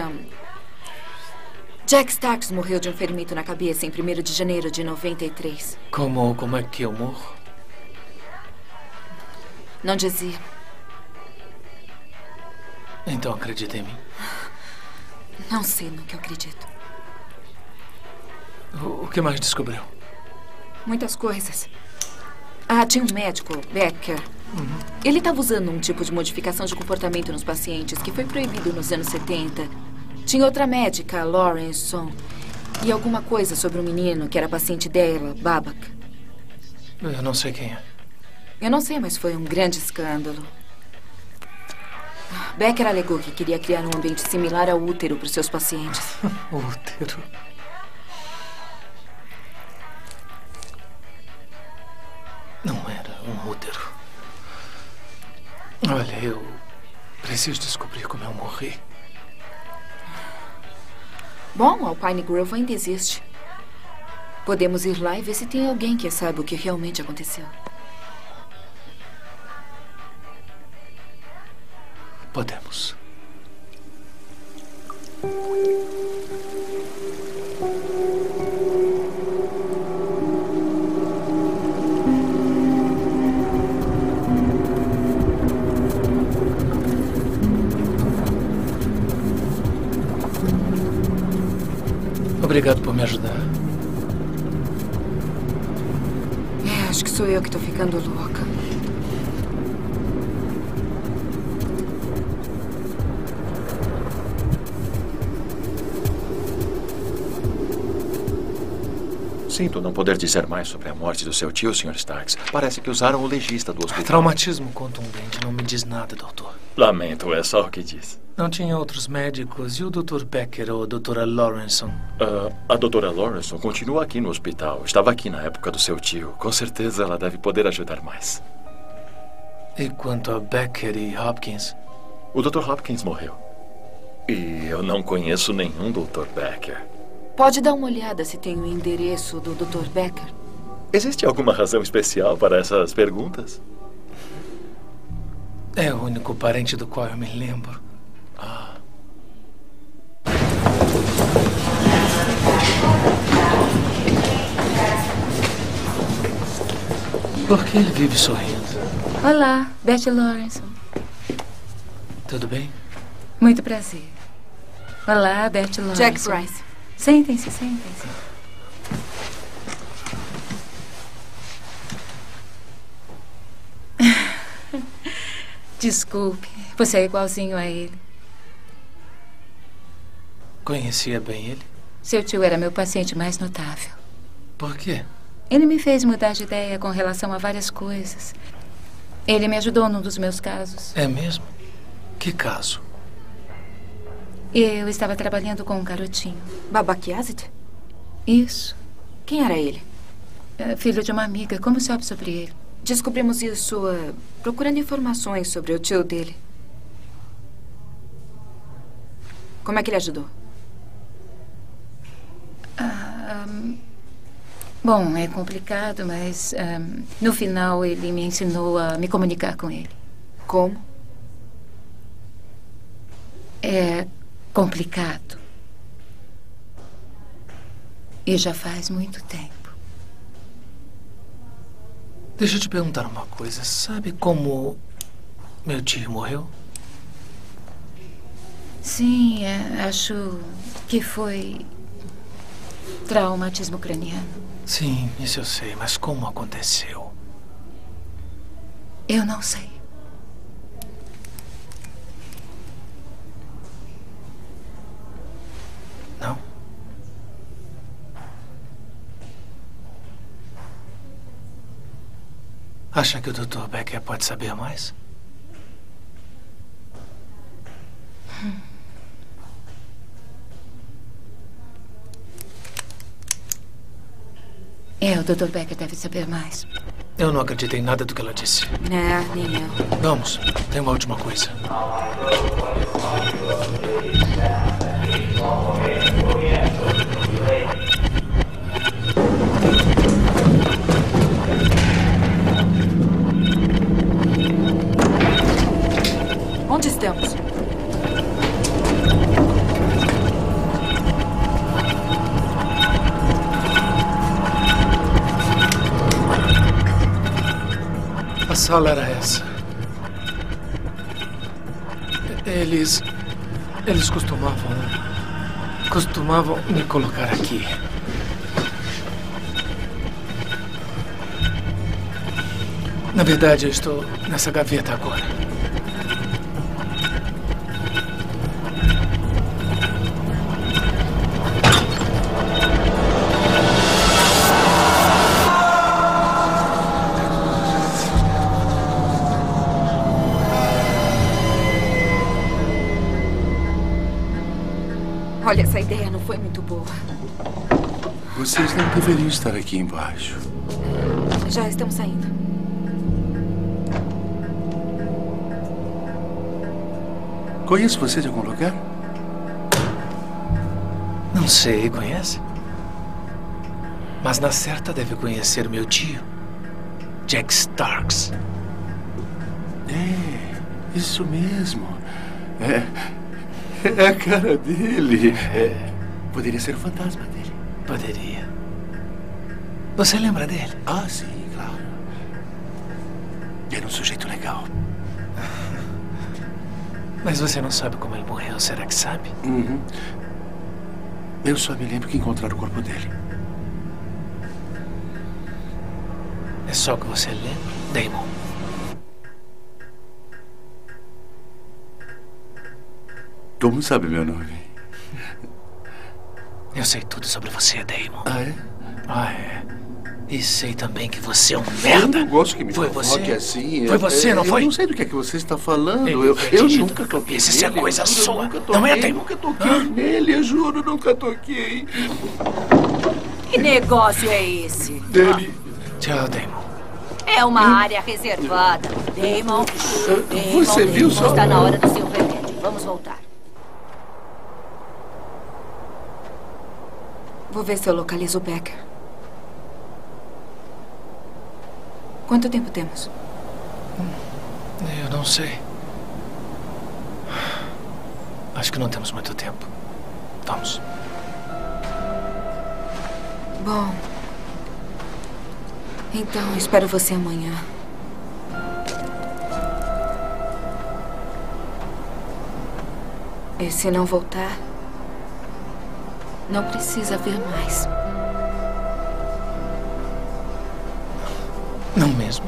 Jack Starks morreu de um ferimento na cabeça em 1º de janeiro de 93. Como é que eu morro? Não dizia. Então acredita em mim? Não sei no que eu acredito. O que mais descobriu? Muitas coisas. Tinha um médico, Becker. Ele estava usando um tipo de modificação de comportamento nos pacientes que foi proibido nos anos 70. Tinha outra médica, Lawrenson, e alguma coisa sobre um menino que era paciente dela, Babak. Eu não sei quem é. Eu não sei, mas foi um grande escândalo. Becker alegou que queria criar um ambiente similar ao útero para os seus pacientes. Útero? Não era um útero. Olha, eu preciso descobrir como eu morri. Bom, Alpine Grove ainda existe. Podemos ir lá e ver se tem alguém que saiba o que realmente aconteceu. Podemos. Obrigado por me ajudar. Acho que sou eu que tô ficando louca. Sinto não poder dizer mais sobre a morte do seu tio, Sr. Starks. Parece que usaram o legista do hospital. Traumatismo contundente não me diz nada, doutor. Lamento, é só o que diz. Não tinha outros médicos. E o Dr. Becker ou a Dra. Lawrenson? A Dra. Lawrenson continua aqui no hospital. Estava aqui na época do seu tio. Com certeza ela deve poder ajudar mais. E quanto a Becker e Hopkins? O Dr. Hopkins morreu. E eu não conheço nenhum Dr. Becker. Pode dar uma olhada se tem o endereço do Dr. Becker? Existe alguma razão especial para essas perguntas? É o único parente do qual eu me lembro. Por que ele vive sorrindo? Olá, Betty Lawrenson. Tudo bem? Muito prazer. Olá, Betty Lawrenson. Jack Price. Sentem-se, sentem-se. Desculpe, você é igualzinho a ele. Conhecia bem ele? Seu tio era meu paciente mais notável. Por quê? Ele me fez mudar de ideia com relação a várias coisas. Ele me ajudou num dos meus casos. É mesmo? Que caso? Eu estava trabalhando com um garotinho. Babak Yazid? Isso. Quem era ele? Filho de uma amiga. Como sabe sobre ele? Descobrimos isso procurando informações sobre o tio dele. Como é que ele ajudou? Bom, é complicado, mas no final ele me ensinou a me comunicar com ele. Como? É complicado. E já faz muito tempo. Deixa eu te perguntar uma coisa. Sabe como meu tio morreu? Sim, acho que foi traumatismo craniano. Sim, isso eu sei. Mas como aconteceu? Eu não sei. Não? Acha que o Dr. Becker pode saber mais? O Dr. Becker deve saber mais. Eu não acreditei em nada do que ela disse. Nem eu. Vamos, tem uma última coisa. Onde estamos? A sala era essa. Eles costumavam me colocar aqui. Na verdade, eu estou nessa gaveta agora. Olha, essa ideia não foi muito boa. Vocês não deveriam estar aqui embaixo. Já estamos saindo. Conheço você de algum lugar? Não sei, conhece? Mas na certa deve conhecer o meu tio, Jack Starks. É, isso mesmo. É a cara dele. Poderia ser o fantasma dele. Poderia. Você lembra dele? Ah, sim, claro. Era um sujeito legal. Mas você não sabe como ele morreu, será que sabe? Uhum. Eu só me lembro que encontraram o corpo dele. É só o que você lembra, Damon? Como sabe meu nome? Eu sei tudo sobre você, Damon. Ah, é? Ah, é. E sei também que você é um merda. Eu não gosto que me Foi provoque você? assim. Foi você, não foi? Eu não sei do que é que você está falando. Eu Eu nunca toquei Isso é nele. coisa Eu sua. nunca toquei, Não é, Damon? Nunca toquei nele, eu juro, nunca toquei. Que negócio é esse? Dele. Tchau, Damon. É uma área reservada. Damon. Você viu só? Está na hora do seu remédio. Vamos voltar. Vou ver se eu localizo o Becker. Quanto tempo temos? Eu não sei. Acho que não temos muito tempo. Vamos. Bom. Então, espero você amanhã. E se não voltar, não precisa vir mais. Não mesmo.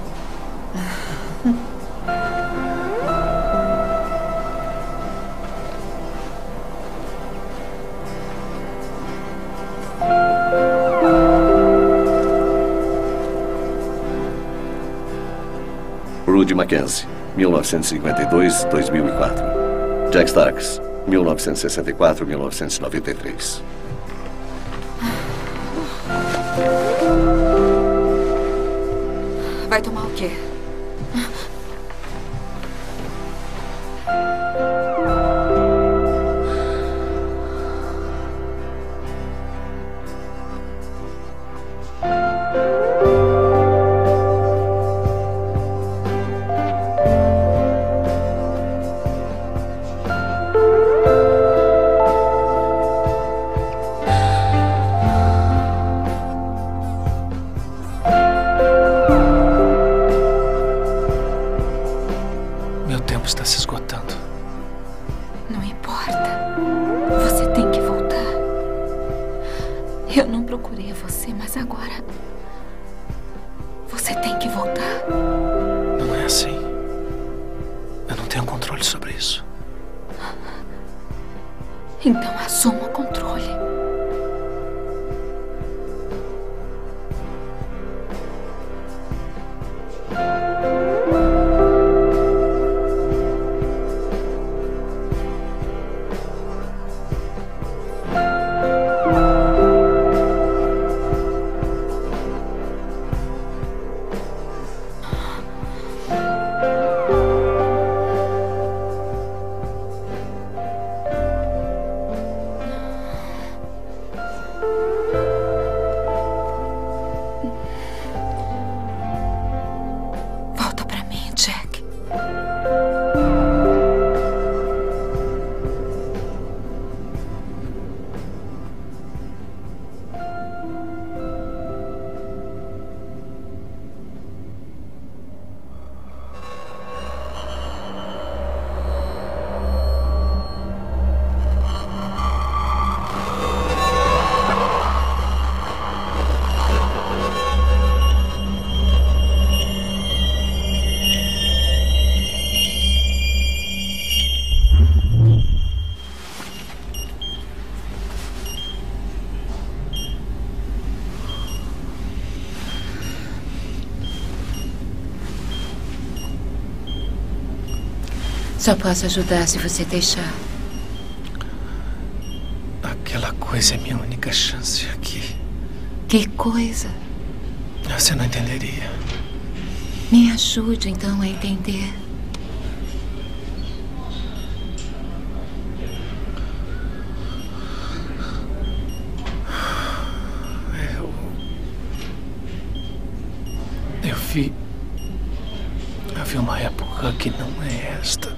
Rudy Mackenzie, 1952-2004. Jack Starks, 1964-1993. Vai tomar o quê? Está se esgotando. Não importa. Você tem que voltar. Eu não procurei você, mas agora você tem que voltar. Não é assim. Eu não tenho controle sobre isso. Então assuma o controle. Só posso ajudar se você deixar. Aquela coisa é minha única chance aqui. Que coisa? Você não entenderia. Me ajude, então, a entender. Eu vi... Havia uma época que não é esta.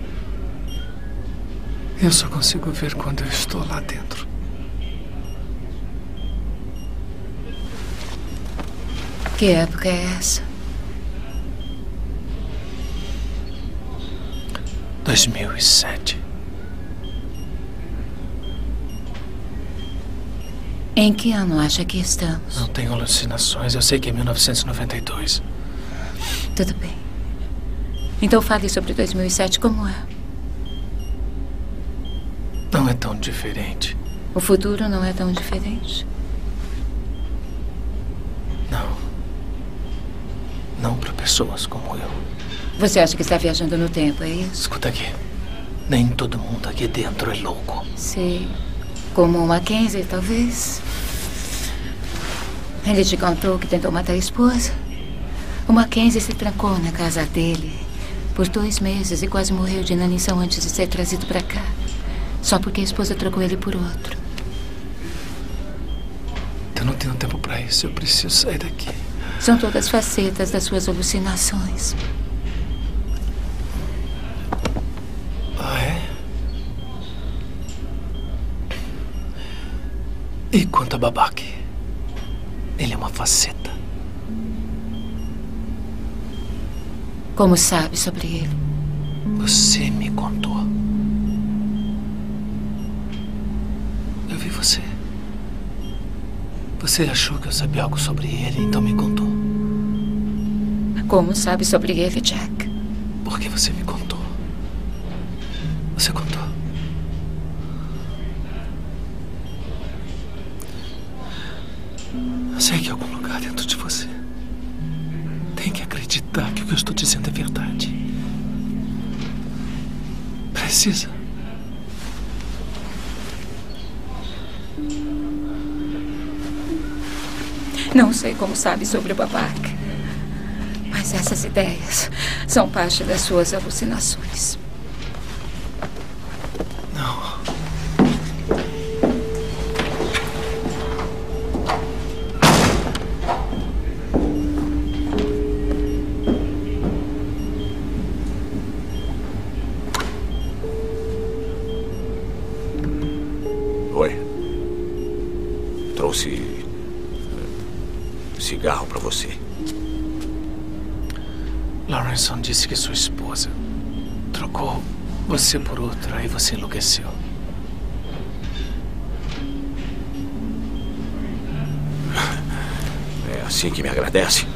Eu só consigo ver quando eu estou lá dentro. Que época é essa? 2007. Em que ano acha que estamos? Não tenho alucinações. Eu sei que é 1992. Tudo bem. Então fale sobre 2007 como é. Não é tão diferente. O futuro não é tão diferente. Não para pessoas como eu. Você acha que está viajando no tempo, é isso? Escuta aqui. Nem todo mundo aqui dentro é louco. Sei. Como o Mackenzie, talvez. Ele te contou que tentou matar a esposa? O Mackenzie se trancou na casa dele por 2 meses e quase morreu de inanição antes de ser trazido para cá. Só porque a esposa trocou ele por outro. Eu não tenho tempo para isso. Eu preciso sair daqui. São todas facetas das suas alucinações. Ah, é? E quanto a Babak? Ele é uma faceta. Como sabe sobre ele? Você me contou. Eu vi você. Você achou que eu sabia algo sobre ele, então me contou. Como sabe sobre ele, Jack? Porque você me contou. Você contou. Eu sei que em algum lugar dentro de você tem que acreditar que o que eu estou dizendo é verdade. Precisa. Não sei como sabe sobre o Babak, mas essas ideias são parte das suas alucinações. Não. Oi. Trouxe cigarro para você. Lawrenson disse que sua esposa trocou você por outra e você enlouqueceu. É assim que me agradece?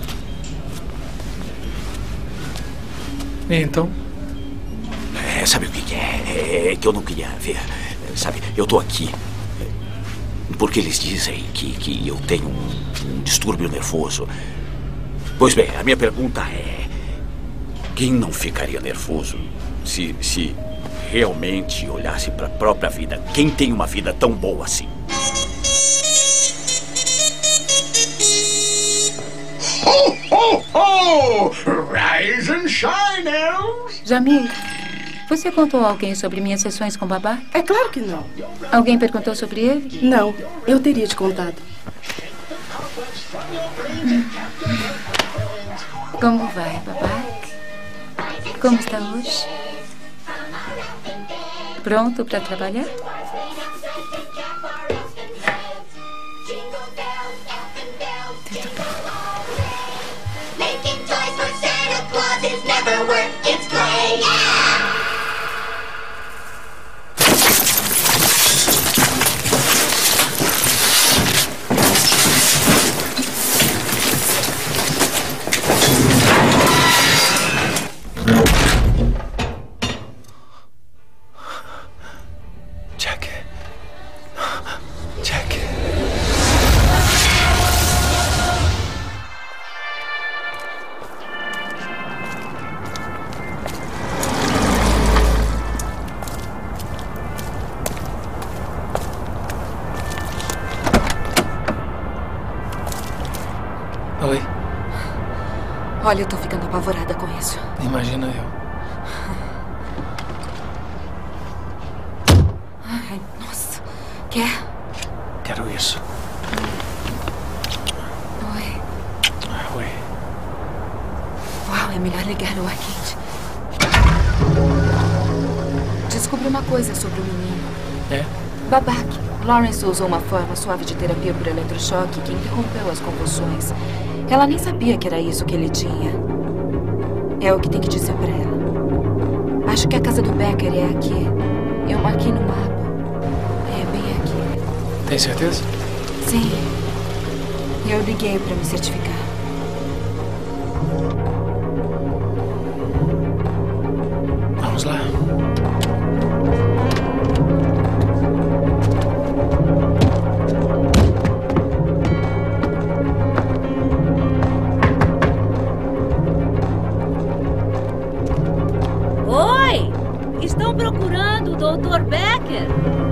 E então? Sabe o que é? É que eu não queria ver. Sabe, eu tô aqui porque eles dizem que eu tenho um distúrbio nervoso. Pois bem, a minha pergunta é: quem não ficaria nervoso se realmente olhasse para a própria vida? Quem tem uma vida tão boa assim? Ho, ho, ho! Rise and shine, elves! Jamil, você contou a alguém sobre minhas sessões com Babak? É claro que não. Alguém perguntou sobre ele? Não, eu teria te contado. Como vai, Babak? Como está hoje? Pronto para trabalhar? Making toys for Santa Claus is never work, it's play. Yeah! Oi? Olha, eu tô ficando apavorada com isso. Imagina eu. Ai, nossa. Quer? Quero isso. Oi. Oi. Uau, é melhor ligar o ar quente. Descobri uma coisa sobre o menino. É? Babak. Lawrence usou uma forma suave de terapia por eletrochoque que interrompeu as convulsões. Ela nem sabia que era isso que ele tinha. É o que tem que dizer pra ela. Acho que a casa do Becker é aqui. Eu marquei no mapa. É bem aqui. Tem certeza? Sim. Eu liguei pra me certificar. Vamos lá. jacket.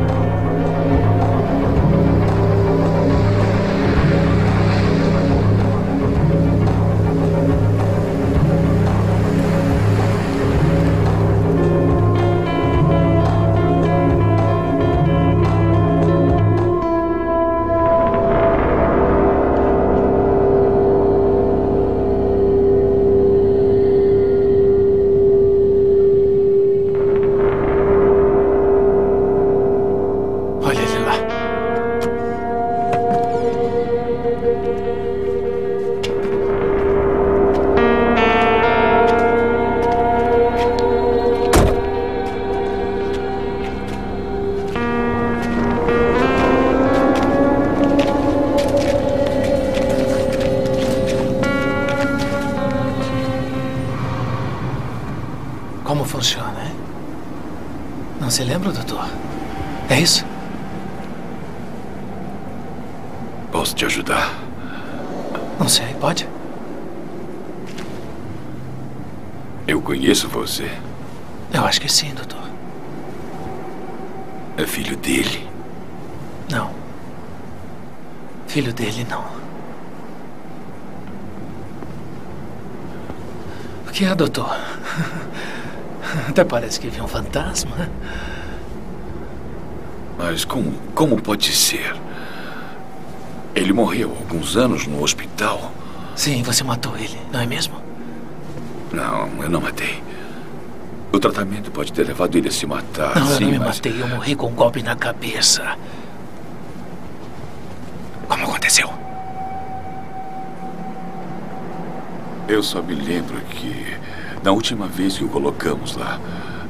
Olha ele lá. Como funciona, hein? Não se lembra, doutor? É isso? Posso te ajudar? Não sei, pode? Eu conheço você. Eu acho que sim, doutor. É filho dele? Não. Filho dele, não. O que é, doutor? Até parece que viu um fantasma. Mas como pode ser? Ele morreu há alguns anos no hospital. Sim, você matou ele, não é mesmo? Não, eu não matei. O tratamento pode ter levado ele a se matar. Não, sim, eu não me mas... matei, eu morri com um golpe na cabeça. Como aconteceu? Eu só me lembro que, na última vez que o colocamos lá,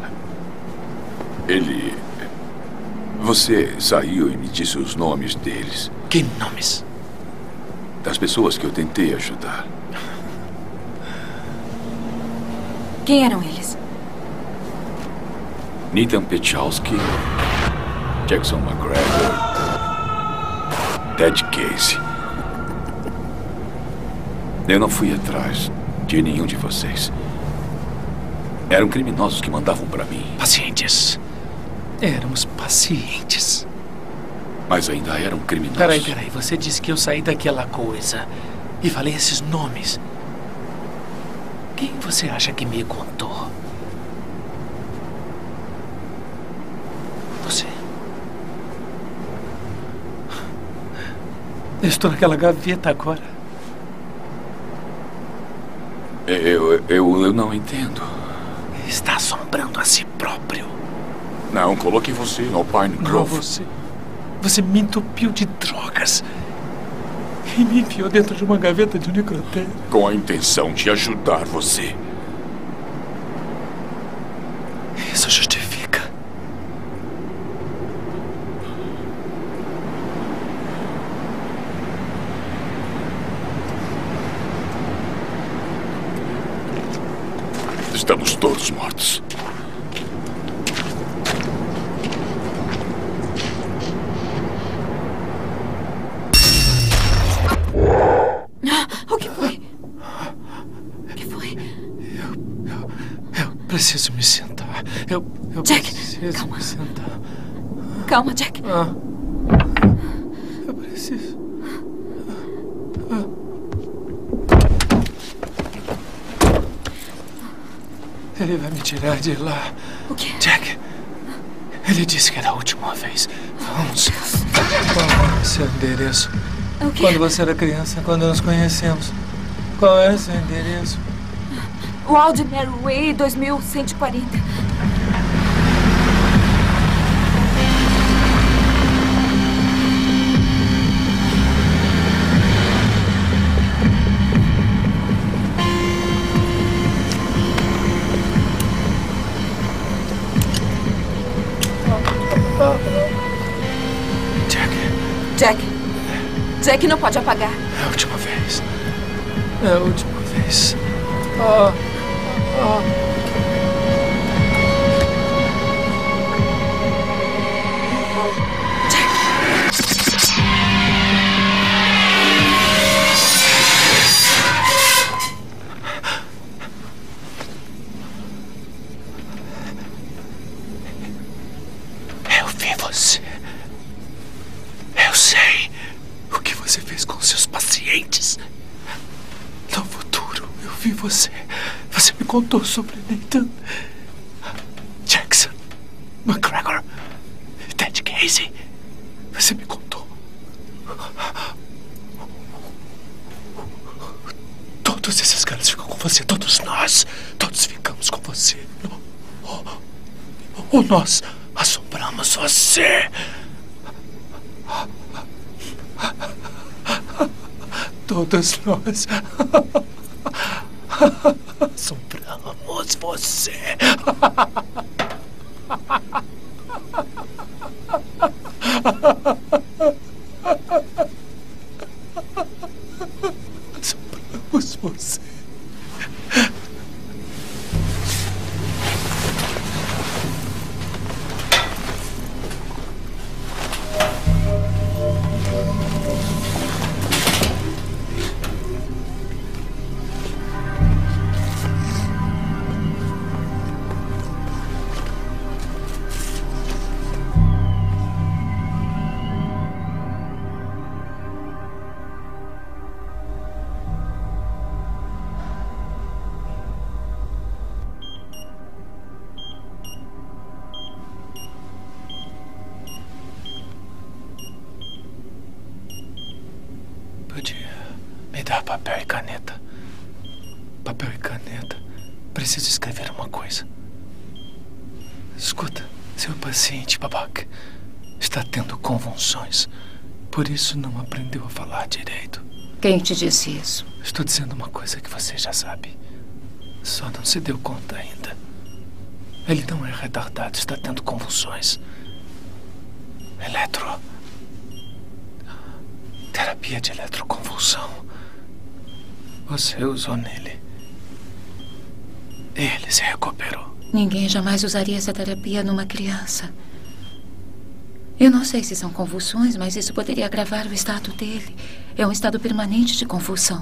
ele... Você saiu e me disse os nomes deles. Que nomes? Das pessoas que eu tentei ajudar. Quem eram eles? Nathan Pechowski, Jackson McGregor, Ted Casey. Eu não fui atrás de nenhum de vocês. Eram criminosos que mandavam para mim. Pacientes. Éramos pacientes. Mas ainda eram criminosos. Peraí. Você disse que eu saí daquela coisa e falei esses nomes. Quem você acha que me contou? Você. Eu estou naquela gaveta agora. Eu não entendo. Está assombrando a si próprio. Não, coloquei você no Pine Grove. Não, você me entupiu de drogas e me enfiou dentro de uma gaveta de um necrotério. Com a intenção de ajudar você. Isso justifica. Estamos todos mortos. O que foi? O que foi? Eu preciso me sentar. Eu Jack, preciso calma. me sentar. Calma, Jack. Eu preciso. Ele vai me tirar de lá. O quê? Jack, ele disse que era a última vez. Vamos. Qual é seu endereço? O quê? Quando você era criança, quando nos conhecemos. Qual é seu endereço? Waldemar Way, 2140. Jack não pode apagar. É a última vez. É a última vez. Eu vi. você. Eu sei o que você fez com seus pacientes. No futuro, eu vi você. Você me contou sobre Nathan Jackson, McGregor, Ted Casey. Você me contou. Todos esses caras ficam com você. Todos nós. Todos ficamos com você. Ou nós assombramos você. Todos nós assombramos você. Assombramos você. Me dá papel e caneta. Papel e caneta. Preciso escrever uma coisa. Escuta, seu paciente, babaca, está tendo convulsões. Por isso não aprendeu a falar direito. Quem te disse isso? Estou dizendo uma coisa que você já sabe. Só não se deu conta ainda. Ele não é retardado, está tendo convulsões. Terapia de eletroconvulsão. Você usou nele. Ele se recuperou. Ninguém jamais usaria essa terapia numa criança. Eu não sei se são convulsões, mas isso poderia agravar o estado dele. É um estado permanente de convulsão.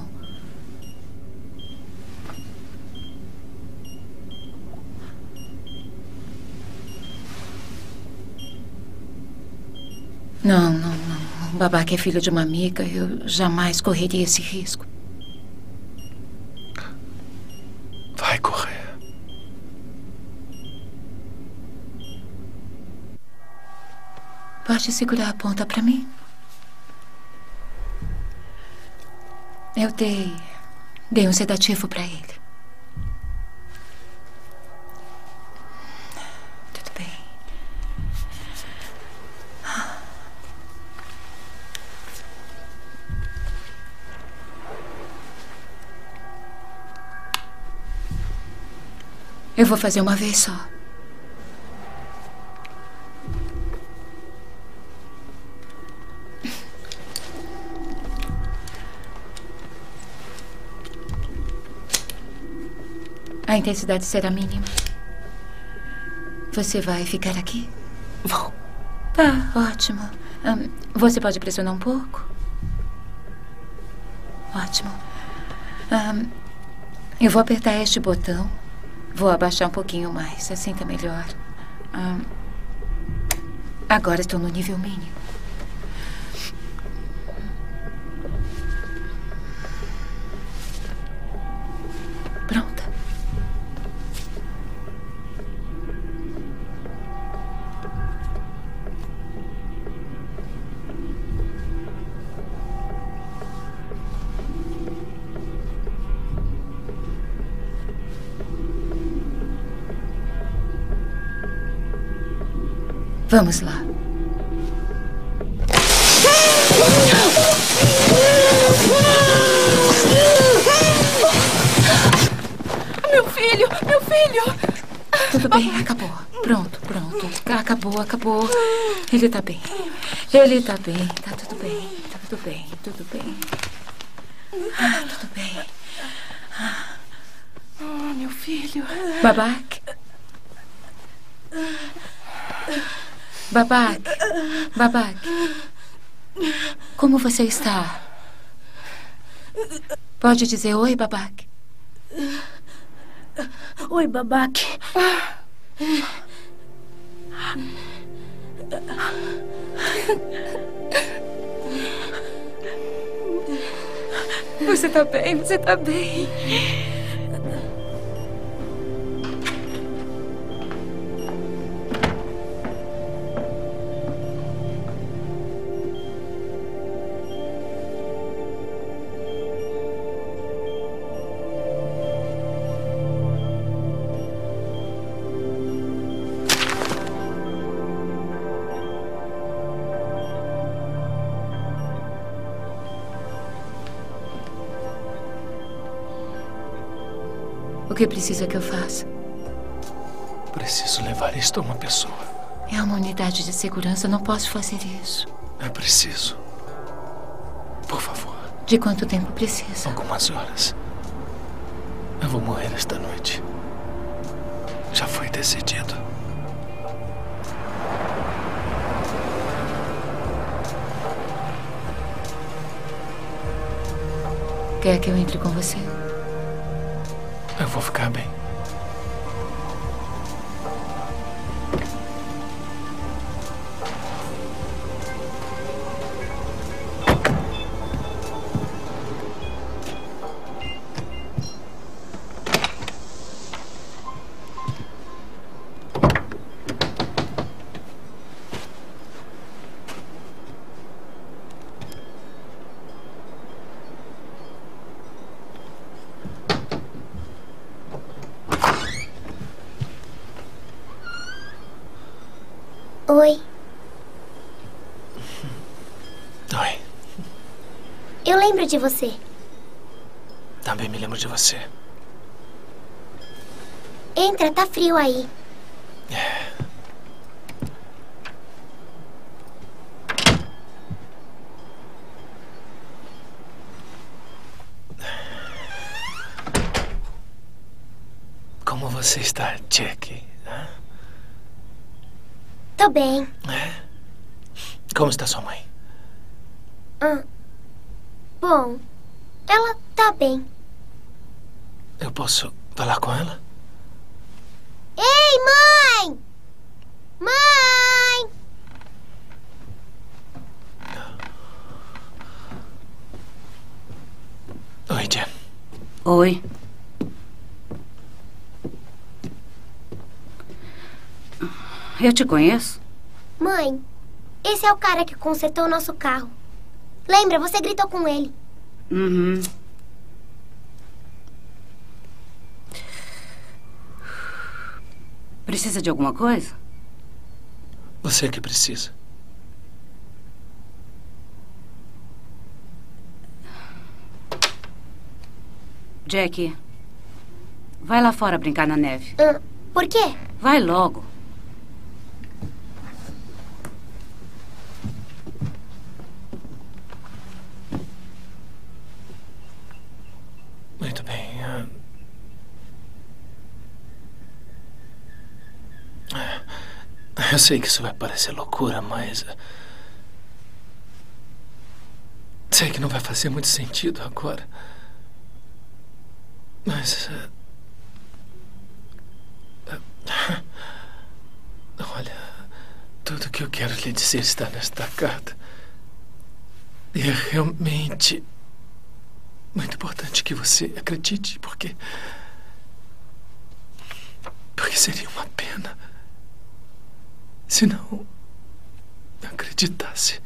Não. O babaca é filho de uma amiga. Eu jamais correria esse risco. Vai correr. Pode segurar a ponta pra mim? Eu dei um sedativo pra ele. Tudo bem. Eu vou fazer uma vez só. A intensidade será mínima. Você vai ficar aqui? Vou. Tá, ótimo. Você pode pressionar um pouco? Ótimo. Eu vou apertar este botão. Vou abaixar um pouquinho mais. Assim tá melhor. Agora estou no nível mínimo. Pronta. Vamos lá. Meu filho! Meu filho! Tudo bem, acabou. Pronto. Acabou. Ele tá bem. Tá tudo bem. Tudo bem. Tudo bem. Oh, meu filho. Babaque. Como você está? Pode dizer oi, babaque? Oi, babaque. Você tá bem, você tá bem. O que precisa que eu faça? Preciso levar isto a uma pessoa. É uma unidade de segurança, não posso fazer isso. É preciso. Por favor. De quanto tempo precisa? Algumas horas. Eu vou morrer esta noite. Já foi decidido. Quer que eu entre com você? Eu vou ficar bem. Oi. Oi. Eu lembro de você. Também me lembro de você. Entra, tá frio aí. Como você está, Jackie? Tô bem. Como está sua mãe? Bom, ela tá bem. Eu posso falar com ela? Ei, mãe! Mãe! Oi, Jen. Oi. Eu te conheço? Mãe, esse é o cara que consertou o nosso carro. Lembra, você gritou com ele. Uhum. Precisa de alguma coisa? Você que precisa. Jackie, vai lá fora brincar na neve. Por quê? Vai logo. Muito bem. Eu sei que isso vai parecer loucura, mas... sei que não vai fazer muito sentido agora. Mas... olha, tudo que eu quero lhe dizer está nesta carta. E é realmente muito importante que você acredite, porque seria uma pena se não acreditasse.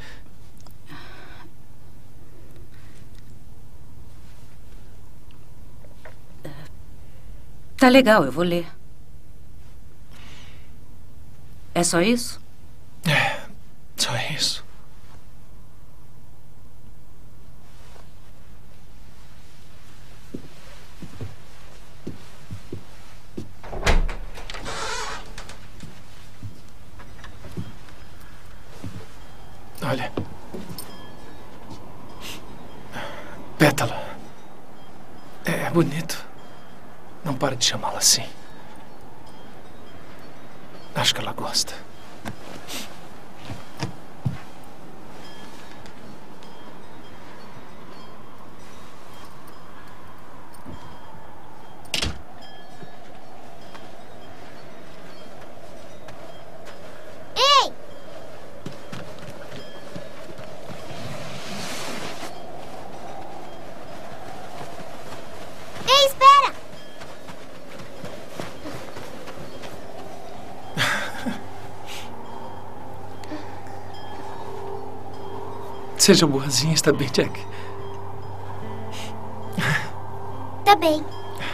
Tá legal, eu vou ler. É só isso? É, só isso. Olha. Pétala. É bonito. Não para de chamá-la assim. Acho que ela gosta. Ei! Seja boazinha, está bem, Jack? Tá bem.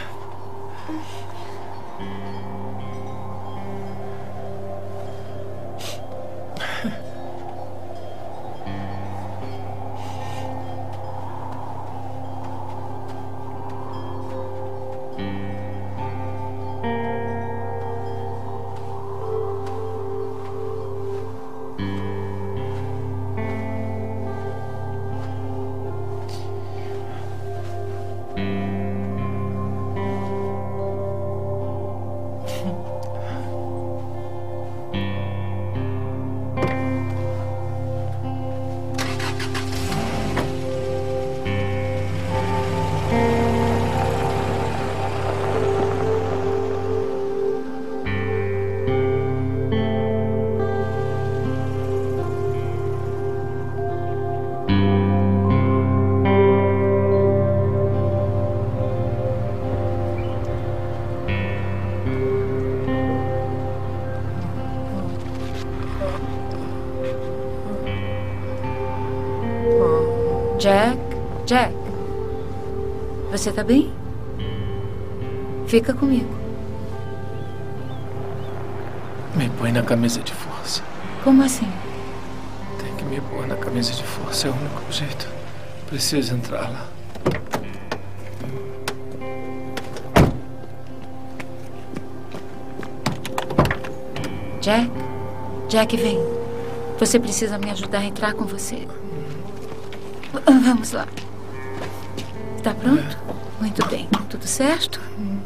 Jack, você tá bem? Fica comigo. Me põe na camisa de força. Como assim? Tem que me pôr na camisa de força, é o único jeito. Preciso entrar lá. Jack, vem. Você precisa me ajudar a entrar com você. Vamos lá. Tá pronto? Muito bem. Tudo certo?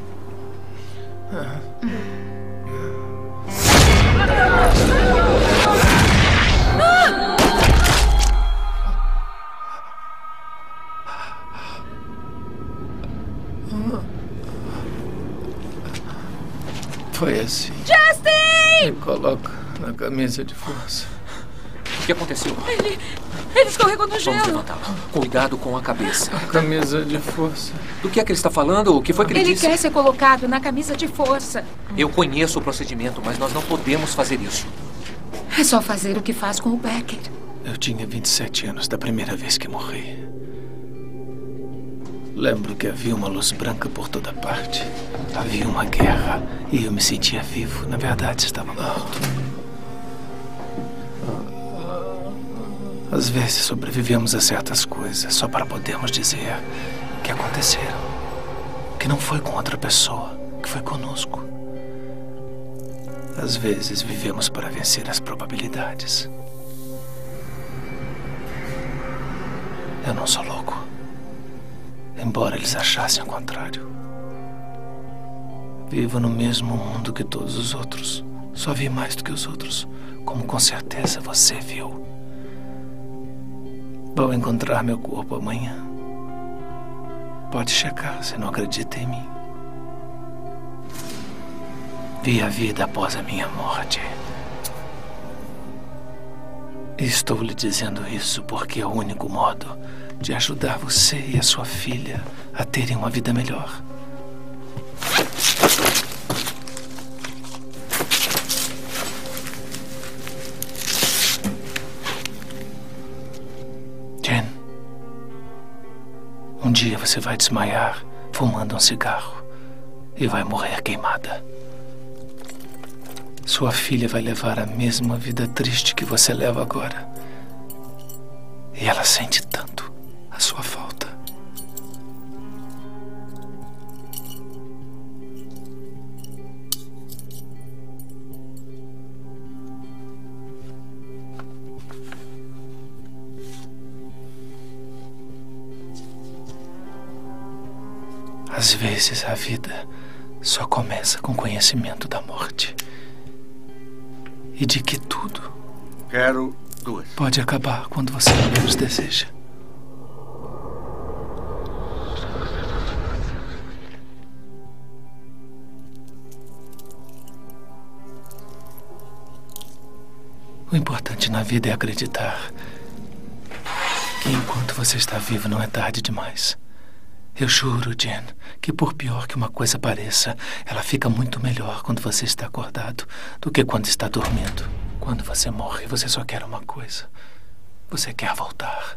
Foi assim. Justin! Me coloca na camisa de força. O que aconteceu? Ele escorregou no gelo. Vamos levantá-lo. Cuidado com a cabeça. Camisa de força. Do que é que ele está falando? O que foi que ele disse? Ele quer ser colocado na camisa de força. Eu conheço o procedimento, mas nós não podemos fazer isso. É só fazer o que faz com o Becker. Eu tinha 27 anos da primeira vez que morri. Lembro que havia uma luz branca por toda parte. Havia uma guerra e eu me sentia vivo. Na verdade, estava morto. Às vezes sobrevivemos a certas coisas só para podermos dizer que aconteceram. Que não foi com outra pessoa, que foi conosco. Às vezes vivemos para vencer as probabilidades. Eu não sou louco. Embora eles achassem o contrário. Vivo no mesmo mundo que todos os outros. Só vi mais do que os outros, como com certeza você viu. Vou encontrar meu corpo amanhã. Pode checar se não acredita em mim. Vi a vida após a minha morte. E estou lhe dizendo isso porque é o único modo de ajudar você e a sua filha a terem uma vida melhor. Jen, um dia você vai desmaiar fumando um cigarro e vai morrer queimada. Sua filha vai levar a mesma vida triste que você leva agora. E ela sente tanto a sua falta. Às vezes a vida só começa com conhecimento da morte. E de que tudo Quero 2. pode acabar quando você menos deseja. O importante na vida é acreditar que enquanto você está vivo não é tarde demais. Eu juro, Jen, que por pior que uma coisa pareça, ela fica muito melhor quando você está acordado do que quando está dormindo. Quando você morre, você só quer uma coisa: Você quer voltar?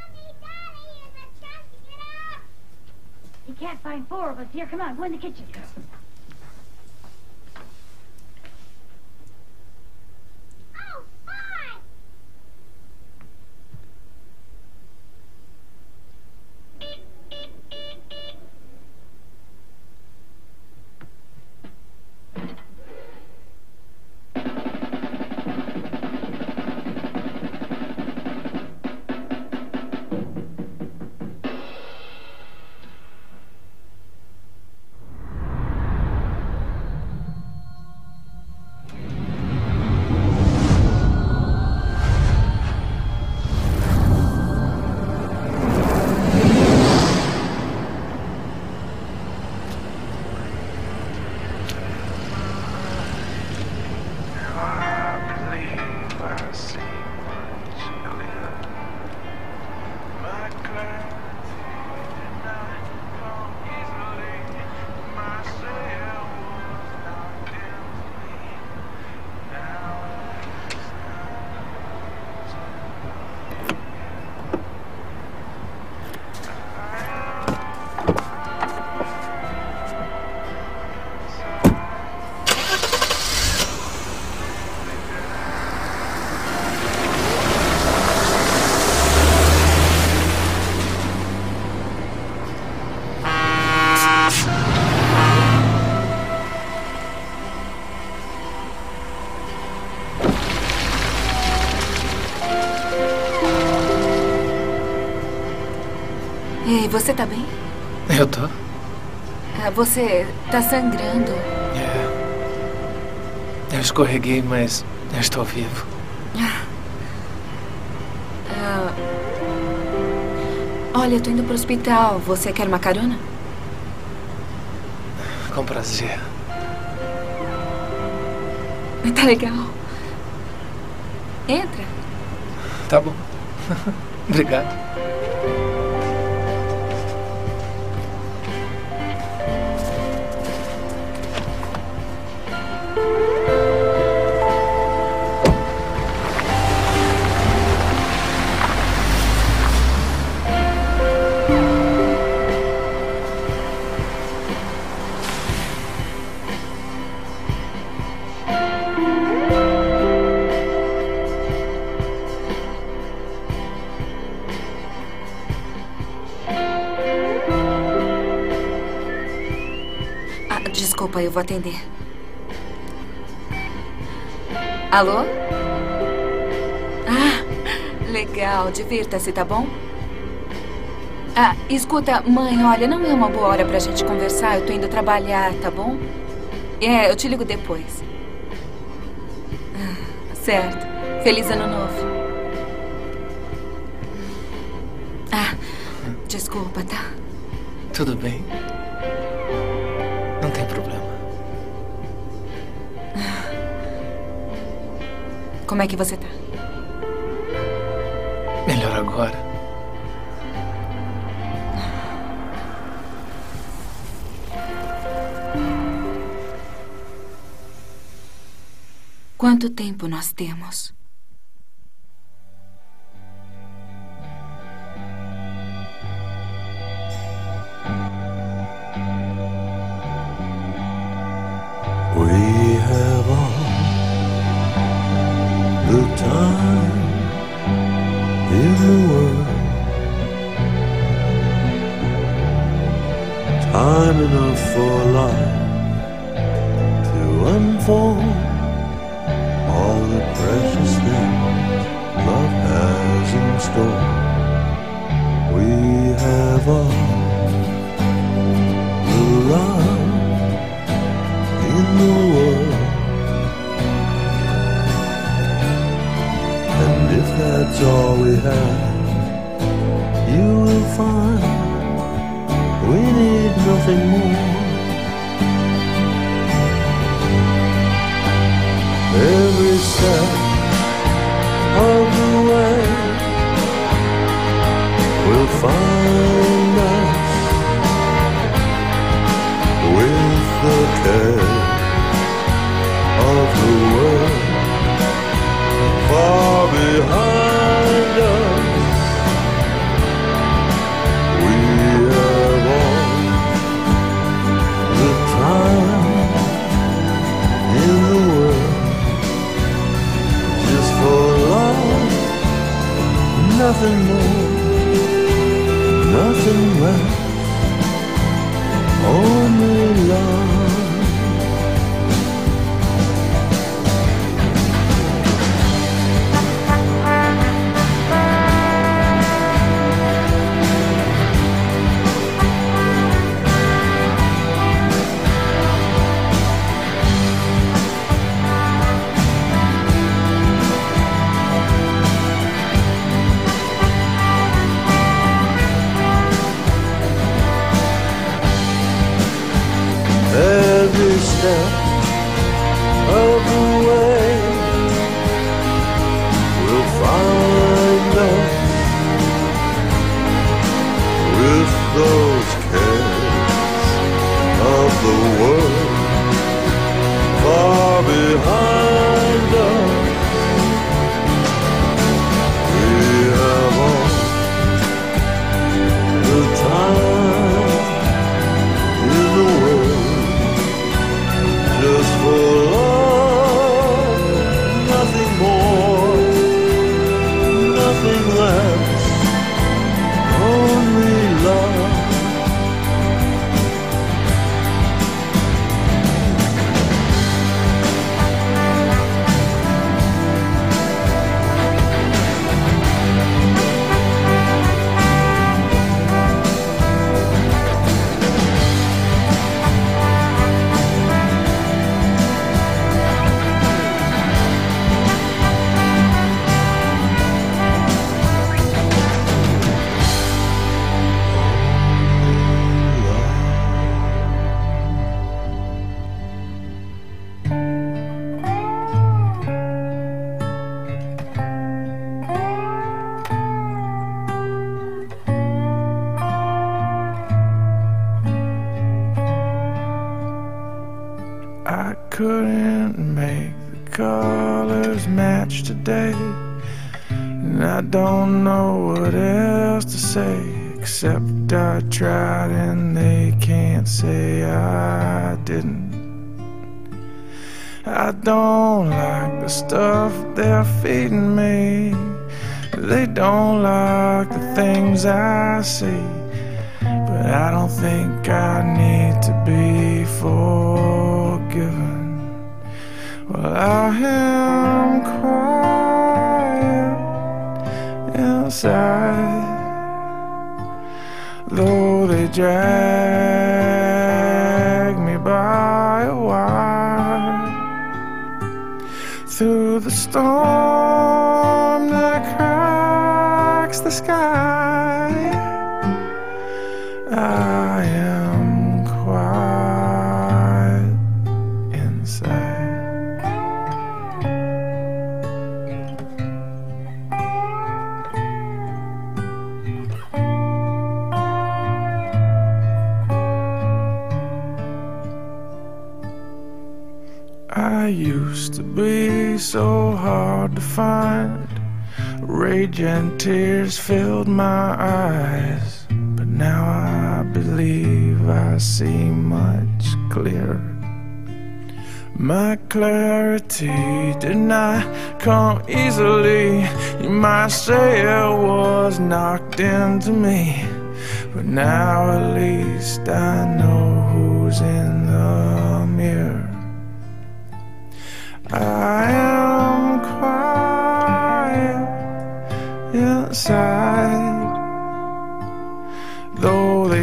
You can't find four of us here. Come on, go in the kitchen. Ei, você tá bem? Eu tô. Você tá sangrando. Eu escorreguei, mas eu estou vivo. Olha, eu tô indo pro hospital. Você quer uma carona? Com prazer. Tá legal. Entra. Tá bom. Obrigado. Desculpa, eu vou atender. Alô? Legal. Divirta-se, tá bom? Escuta, mãe, olha, não é uma boa hora pra gente conversar. Eu tô indo trabalhar, tá bom? Eu te ligo depois. Certo. Feliz Ano Novo. Desculpa, tá? Tudo bem. Não tem problema. Como é que você tá? Melhor agora. Quanto tempo nós temos? We have all the time in the world, time enough for life to unfold all the precious things love has in store. We have all the love in the world, and if that's all we have, you will find we need nothing more. Every step of the way will find us with the care of the world far behind us. nothing more, nothing less, only love. Every step of the way will find us with those cares of the world far behind us. We have all the time in the world just for love, nothing more, nothing less, only love. I couldn't make the colors match today, and I don't know what else to say, except I tried and they can't say I didn't. I don't like the stuff they're feeding me, they don't like the things I see, but I don't think I need to be forgiven. Well, I am quiet inside, though they drag me by a wire through the storm that cracks the sky. I am quiet inside. I used to be so hard to find, rage and tears filled my eyes, but now I believe I see much clearer. My clarity did not come easily, you might say it was knocked into me, but now at least I know who's in the mirror. I am quiet inside, though they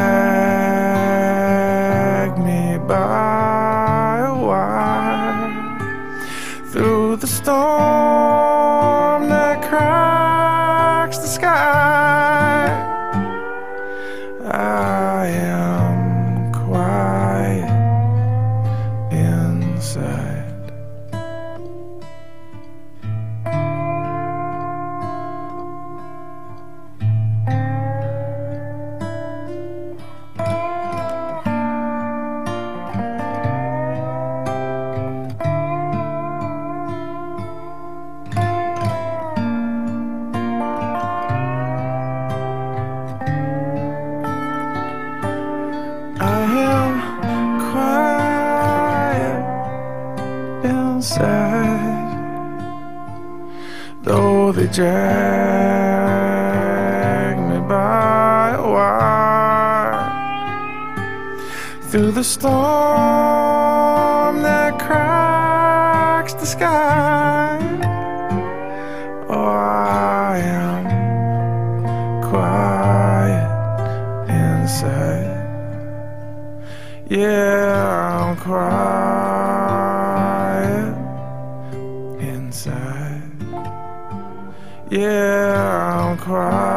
drag me by a wire through the storm that cracks the sky. I am quiet inside. Though they drag through the storm that cracks the sky. Oh, I am quiet inside. Yeah, I'm quiet inside. Yeah, I'm quiet.